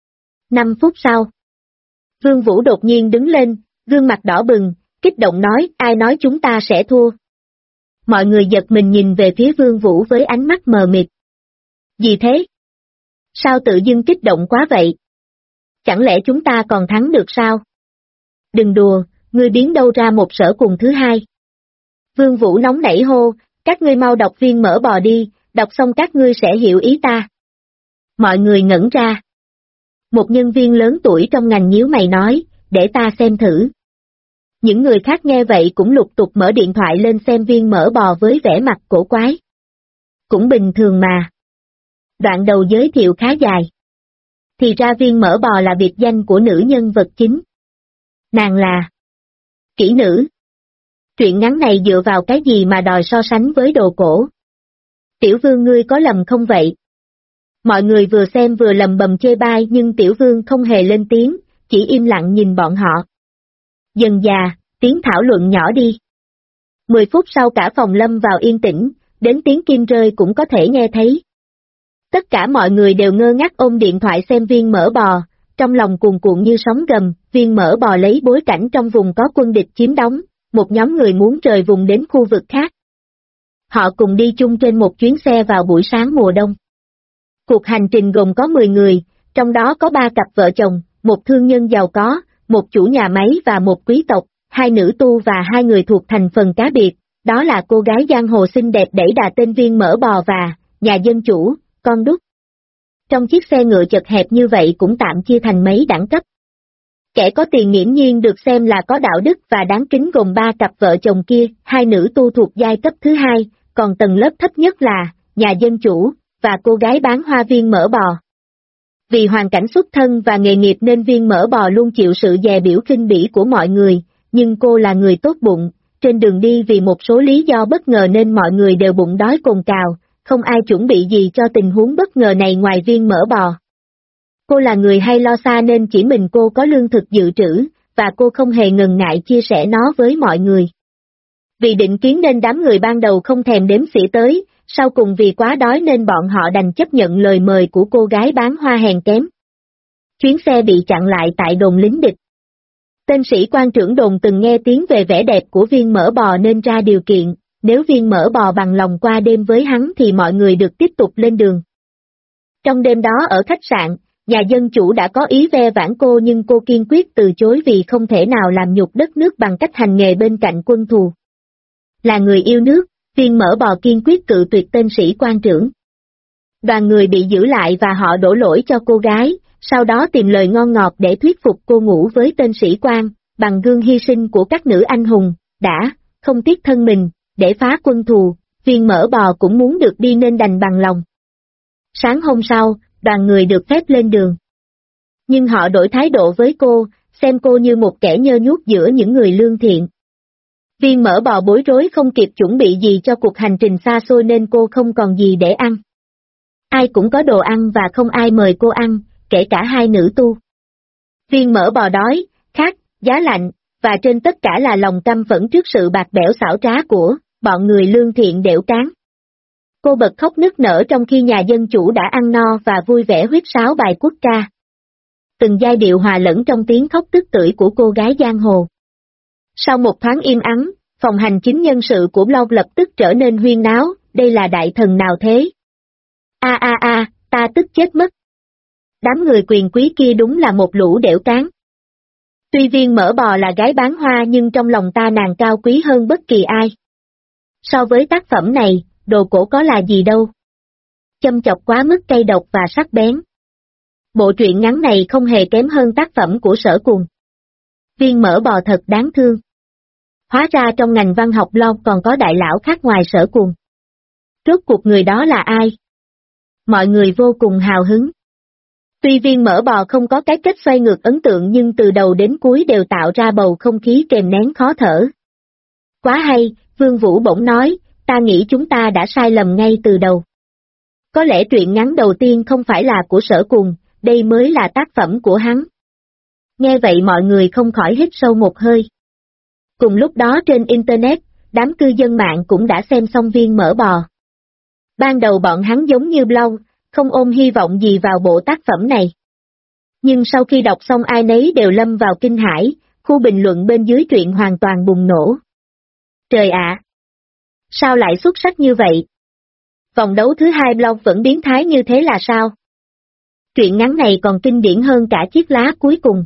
5 phút sau, Vương Vũ đột nhiên đứng lên, gương mặt đỏ bừng, kích động nói, ai nói chúng ta sẽ thua. Mọi người giật mình nhìn về phía Vương Vũ với ánh mắt mờ mịt. Gì thế? Sao tự dưng kích động quá vậy? Chẳng lẽ chúng ta còn thắng được sao? Đừng đùa, ngươi biến đâu ra một Sở Cuồng thứ hai. Vương Vũ nóng nảy hô, các ngươi mau đọc Viên Mỡ Bò đi, đọc xong các ngươi sẽ hiểu ý ta. Mọi người ngẩn ra. Một nhân viên lớn tuổi trong ngành nhíu mày nói, để ta xem thử. Những người khác nghe vậy cũng lục tục mở điện thoại lên xem Viên Mỡ Bò với vẻ mặt cổ quái. Cũng bình thường mà. Đoạn đầu giới thiệu khá dài. Thì ra Viên Mỡ Bò là biệt danh của nữ nhân vật chính. Nàng là kỹ nữ. Truyện ngắn này dựa vào cái gì mà đòi so sánh với đồ cổ? Tiểu Vương ngươi có lầm không vậy? Mọi người vừa xem vừa lầm bầm chê bai nhưng Tiểu Vương không hề lên tiếng, chỉ im lặng nhìn bọn họ. Dần dà, tiếng thảo luận nhỏ đi. 10 phút sau cả phòng lâm vào yên tĩnh, đến tiếng kim rơi cũng có thể nghe thấy. Tất cả mọi người đều ngơ ngác ôm điện thoại xem Viên Mỡ Bò, trong lòng cuồn cuộn như sóng gầm. Viên Mỡ Bò lấy bối cảnh trong vùng có quân địch chiếm đóng, một nhóm người muốn rời vùng đến khu vực khác. Họ cùng đi chung trên một chuyến xe vào buổi sáng mùa đông. Cuộc hành trình gồm có 10 người, trong đó có 3 cặp vợ chồng, một thương nhân giàu có, một chủ nhà máy và một quý tộc, 2 nữ tu và 2 người thuộc thành phần cá biệt, đó là cô gái giang hồ xinh đẹp đẩy đà tên Viên Mỡ Bò và nhà dân chủ, con đúc. Trong chiếc xe ngựa chật hẹp như vậy cũng tạm chia thành mấy đẳng cấp. Kẻ có tiền nghiễm nhiên được xem là có đạo đức và đáng kính gồm 3 cặp vợ chồng kia, 2 nữ tu thuộc giai cấp thứ 2, còn tầng lớp thấp nhất là nhà dân chủ và cô gái bán hoa Viên Mỡ Bò. Vì hoàn cảnh xuất thân và nghề nghiệp nên Viên Mỡ Bò luôn chịu sự dè biểu khinh bỉ của mọi người, nhưng cô là người tốt bụng, trên đường đi vì một số lý do bất ngờ nên mọi người đều bụng đói cồn cào, không ai chuẩn bị gì cho tình huống bất ngờ này ngoài Viên Mỡ Bò. Cô là người hay lo xa nên chỉ mình cô có lương thực dự trữ, và cô không hề ngần ngại chia sẻ nó với mọi người. Vì định kiến nên đám người ban đầu không thèm đếm xỉa tới, sau cùng vì quá đói nên bọn họ đành chấp nhận lời mời của cô gái bán hoa hèn kém. Chuyến xe bị chặn lại tại đồn lính địch. Tên sĩ quan trưởng đồn từng nghe tiếng về vẻ đẹp của Viên Mỡ Bò nên ra điều kiện, nếu Viên Mỡ Bò bằng lòng qua đêm với hắn thì mọi người được tiếp tục lên đường. Trong đêm đó ở khách sạn, nhà dân chủ đã có ý ve vãn cô nhưng cô kiên quyết từ chối vì không thể nào làm nhục đất nước bằng cách hành nghề bên cạnh quân thù. Là người yêu nước, Viên Mỡ Bò kiên quyết cự tuyệt tên sĩ quan trưởng. Đoàn người bị giữ lại và họ đổ lỗi cho cô gái, sau đó tìm lời ngon ngọt để thuyết phục cô ngủ với tên sĩ quan, bằng gương hy sinh của các nữ anh hùng, đã, không tiếc thân mình, để phá quân thù, Viên Mỡ Bò cũng muốn được đi nên đành bằng lòng. Sáng hôm sau, đoàn người được phép lên đường. Nhưng họ đổi thái độ với cô, xem cô như một kẻ nhơ nhuốc giữa những người lương thiện. Viên mỡ bò bối rối không kịp chuẩn bị gì cho cuộc hành trình xa xôi nên cô không còn gì để ăn. Ai cũng có đồ ăn và không ai mời cô ăn, kể cả hai nữ tu. Viên mỡ bò đói, khát, giá lạnh, và trên tất cả là lòng căm phẫn trước sự bạc bẽo xảo trá của bọn người lương thiện đểu cán. Cô bật khóc nức nở trong khi nhà dân chủ đã ăn no và vui vẻ huýt sáo bài quốc ca. Từng giai điệu hòa lẫn trong tiếng khóc tức tưởi của cô gái giang hồ. Sau một thoáng im ắng, phòng hành chính nhân sự của Long lập tức trở nên huyên náo, đây là đại thần nào thế? Ta tức chết mất. Đám người quyền quý kia đúng là một lũ đểu cán. Tuy Viên mỡ bò là gái bán hoa nhưng trong lòng ta nàng cao quý hơn bất kỳ ai. So với tác phẩm này, đồ cổ có là gì đâu. Châm chọc quá mức cay độc và sắc bén. Bộ truyện ngắn này không hề kém hơn tác phẩm của Sở Cuồng. Viên mỡ bò thật đáng thương. Hóa ra trong ngành văn học Long còn có đại lão khác ngoài Sở Cuồng. Rốt cuộc người đó là ai? Mọi người vô cùng hào hứng. Tuy Viên mỡ bò không có cái kết xoay ngược ấn tượng nhưng từ đầu đến cuối đều tạo ra bầu không khí kèm nén khó thở. Quá hay, Vương Vũ bỗng nói, ta nghĩ chúng ta đã sai lầm ngay từ đầu. Có lẽ truyện ngắn đầu tiên không phải là của Sở Cuồng, đây mới là tác phẩm của hắn. Nghe vậy mọi người không khỏi hít sâu một hơi. Cùng lúc đó trên Internet, đám cư dân mạng cũng đã xem xong Viên mỡ bò. Ban đầu bọn hắn giống như Long, không ôm hy vọng gì vào bộ tác phẩm này. Nhưng sau khi đọc xong ai nấy đều lâm vào kinh hãi, khu bình luận bên dưới truyện hoàn toàn bùng nổ. Trời ạ! Sao lại xuất sắc như vậy? Vòng đấu thứ hai Long vẫn biến thái như thế là sao? Truyện ngắn này còn kinh điển hơn cả chiếc lá cuối cùng.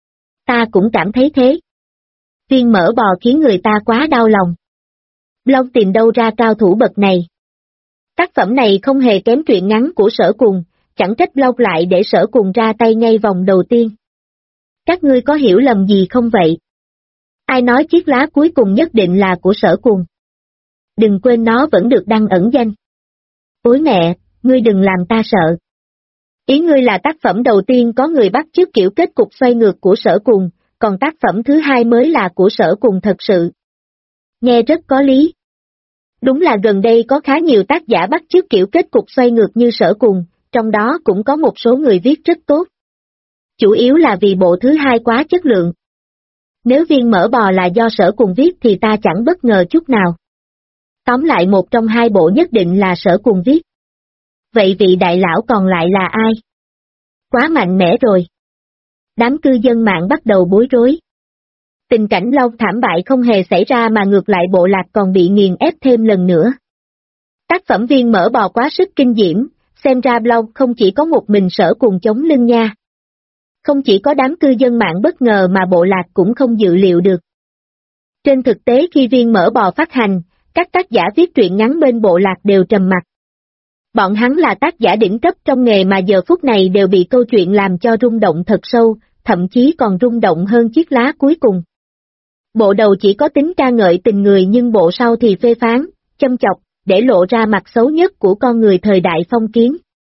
Ta cũng cảm thấy thế. Viên mỡ bò khiến người ta quá đau lòng. Long tìm đâu ra cao thủ bậc này? Tác phẩm này không hề kém truyện ngắn của Sở Cuồng, chẳng trách Long lại để Sở Cuồng ra tay ngay vòng đầu tiên. Các ngươi có hiểu lầm gì không vậy? Ai nói chiếc lá cuối cùng nhất định là của Sở Cuồng? Đừng quên nó vẫn được đăng ẩn danh. Ôi mẹ, ngươi đừng làm ta sợ. Ý ngươi là tác phẩm đầu tiên có người bắt chước kiểu kết cục xoay ngược của Sở Cuồng, còn tác phẩm thứ hai mới là của Sở Cuồng thật sự. Nghe rất có lý. Đúng là gần đây có khá nhiều tác giả bắt chước kiểu kết cục xoay ngược như Sở Cuồng, trong đó cũng có một số người viết rất tốt. Chủ yếu là vì bộ thứ hai quá chất lượng. Nếu Viên mỡ bò là do Sở Cuồng viết thì ta chẳng bất ngờ chút nào. Tóm lại một trong hai bộ nhất định là Sở Cuồng viết. Vậy vị đại lão còn lại là ai? Quá mạnh mẽ rồi. Đám cư dân mạng bắt đầu bối rối. Tình cảnh Long thảm bại không hề xảy ra mà ngược lại bộ lạc còn bị nghiền ép thêm lần nữa. Tác phẩm Viên mỡ bò quá sức kinh diễm, xem ra Long không chỉ có một mình Sở Cuồng chống lưng nha. Không chỉ có đám cư dân mạng bất ngờ mà bộ lạc cũng không dự liệu được. Trên thực tế khi Viên mỡ bò phát hành, các tác giả viết truyện ngắn bên bộ lạc đều trầm mặc. Bọn hắn là tác giả đỉnh cấp trong nghề mà giờ phút này đều bị câu chuyện làm cho rung động thật sâu, thậm chí còn rung động hơn chiếc lá cuối cùng. Bộ đầu chỉ có tính ca ngợi tình người nhưng bộ sau thì phê phán, châm chọc, để lộ ra mặt xấu nhất của con người thời đại phong kiến.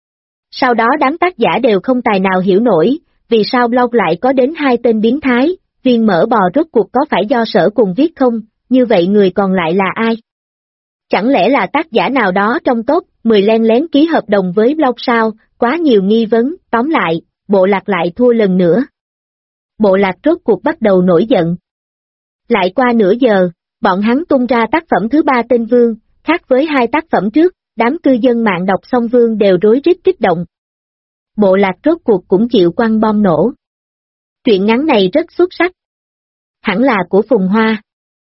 Sau đó đám tác giả đều không tài nào hiểu nổi, vì sao blog lại có đến hai tên biến thái, Viên mỡ bò rốt cuộc có phải do Sở Cuồng viết không, như vậy người còn lại là ai? Chẳng lẽ là tác giả nào đó trong top 10 len lén ký hợp đồng với blog sao, quá nhiều nghi vấn, tóm lại, bộ lạc lại thua lần nữa. Bộ lạc rốt cuộc bắt đầu nổi giận. Lại qua nửa giờ, bọn hắn tung ra tác phẩm thứ ba tên Vương, khác với hai tác phẩm trước, đám cư dân mạng đọc xong Vương đều rối rít kích động. Bộ lạc rốt cuộc cũng chịu quăng bom nổ. Truyện ngắn này rất xuất sắc. Hẳn là của Phùng Hoa.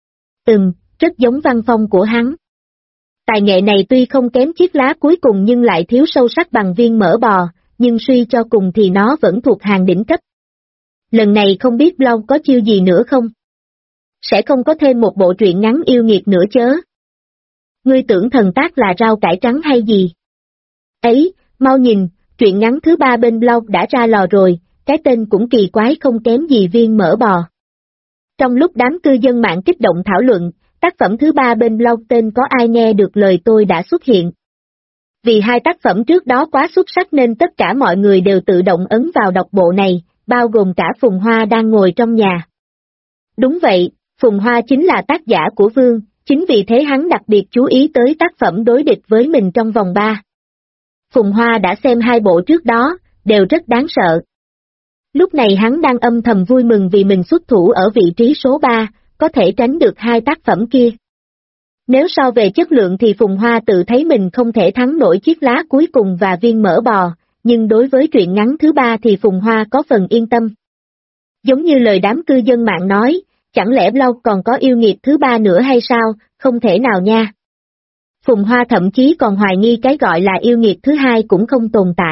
Rất giống văn phong của hắn. Tài nghệ này tuy không kém chiếc lá cuối cùng nhưng lại thiếu sâu sắc bằng Viên mỡ bò, nhưng suy cho cùng thì nó vẫn thuộc hàng đỉnh cấp. Lần này không biết blog có chiêu gì nữa không? Sẽ không có thêm một bộ truyện ngắn yêu nghiệt nữa chớ. Ngươi tưởng thần tác là rau cải trắng hay gì? Ấy, mau nhìn, truyện ngắn thứ ba bên blog đã ra lò rồi, cái tên cũng kỳ quái không kém gì Viên mỡ bò. Trong lúc đám cư dân mạng kích động thảo luận, tác phẩm thứ ba bên blog tên Có ai nghe được lời tôi đã xuất hiện. Vì hai tác phẩm trước đó quá xuất sắc nên tất cả mọi người đều tự động ấn vào đọc bộ này, bao gồm cả Phùng Hoa đang ngồi trong nhà. Đúng vậy, Phùng Hoa chính là tác giả của Vương, chính vì thế hắn đặc biệt chú ý tới tác phẩm đối địch với mình trong vòng 3. Phùng Hoa đã xem 2 bộ trước đó, đều rất đáng sợ. Lúc này hắn đang âm thầm vui mừng vì mình xuất thủ ở vị trí số 3, có thể tránh được 2 tác phẩm kia. Nếu so về chất lượng thì Phùng Hoa tự thấy mình không thể thắng nổi Chiếc lá cuối cùng và Viên mỡ bò, nhưng đối với truyện ngắn thứ 3 thì Phùng Hoa có phần yên tâm. Giống như lời đám cư dân mạng nói, chẳng lẽ blog còn có yêu nghiệt thứ 3 nữa hay sao, không thể nào nha. Phùng Hoa thậm chí còn hoài nghi cái gọi là yêu nghiệt thứ 2 cũng không tồn tại.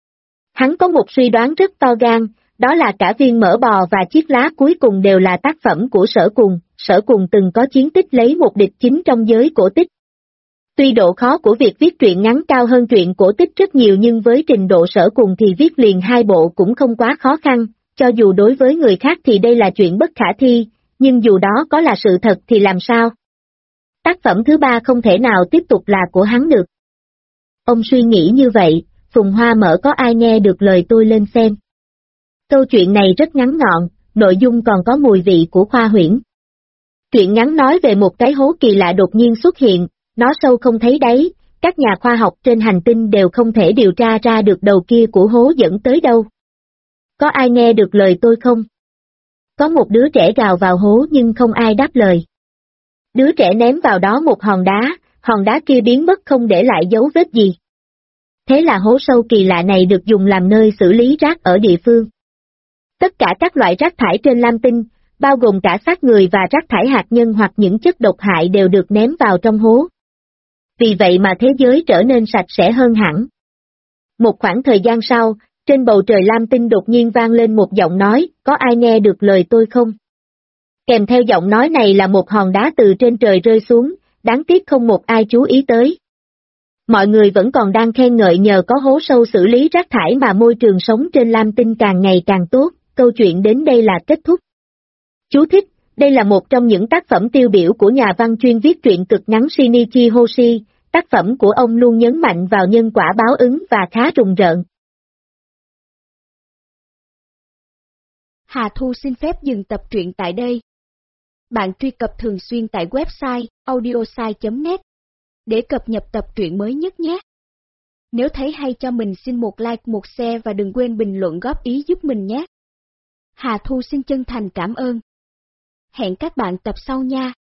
Hắn có một suy đoán rất to gan, đó là cả Viên mỡ bò và Chiếc lá cuối cùng đều là tác phẩm của Sở Cùng từng có chiến tích lấy một địch chính trong giới cổ tích. Tuy độ khó của việc viết truyện ngắn cao hơn truyện cổ tích rất nhiều nhưng với trình độ Sở Cùng thì viết liền 2 bộ cũng không quá khó khăn, cho dù đối với người khác thì đây là chuyện bất khả thi, nhưng dù đó có là sự thật thì làm sao? Tác phẩm thứ 3 không thể nào tiếp tục là của hắn được. Ông suy nghĩ như vậy, Phùng Hoa mở có ai nghe được lời tôi lên xem. Câu chuyện này rất ngắn gọn, nội dung còn có mùi vị của khoa huyễn. Truyện ngắn nói về một cái hố kỳ lạ đột nhiên xuất hiện, nó sâu không thấy đáy, các nhà khoa học trên hành tinh đều không thể điều tra ra được đầu kia của hố dẫn tới đâu. Có ai nghe được lời tôi không? Có một đứa trẻ gào vào hố nhưng không ai đáp lời. Đứa trẻ ném vào đó một hòn đá kia biến mất không để lại dấu vết gì. Thế là hố sâu kỳ lạ này được dùng làm nơi xử lý rác ở địa phương. Tất cả các loại rác thải trên Lam Tinh, bao gồm cả xác người và rác thải hạt nhân hoặc những chất độc hại đều được ném vào trong hố. Vì vậy mà thế giới trở nên sạch sẽ hơn hẳn. Một khoảng thời gian sau, trên bầu trời Lam Tinh đột nhiên vang lên một giọng nói, có ai nghe được lời tôi không? Kèm theo giọng nói này là một hòn đá từ trên trời rơi xuống, đáng tiếc không một ai chú ý tới. Mọi người vẫn còn đang khen ngợi nhờ có hố sâu xử lý rác thải mà môi trường sống trên Lam Tinh càng ngày càng tốt, câu chuyện đến đây là kết thúc. Chú thích, đây là một trong những tác phẩm tiêu biểu của nhà văn chuyên viết truyện cực ngắn Shinichi Hoshi, tác phẩm của ông luôn nhấn mạnh vào nhân quả báo ứng và khá rùng rợn. Hà Thu xin phép dừng tập truyện tại đây. Bạn truy cập thường xuyên tại website audiosai.net để cập nhật tập truyện mới nhất nhé. Nếu thấy hay cho mình xin một like, một share và đừng quên bình luận góp ý giúp mình nhé. Hà Thu xin chân thành cảm ơn. Hẹn các bạn tập sau nha.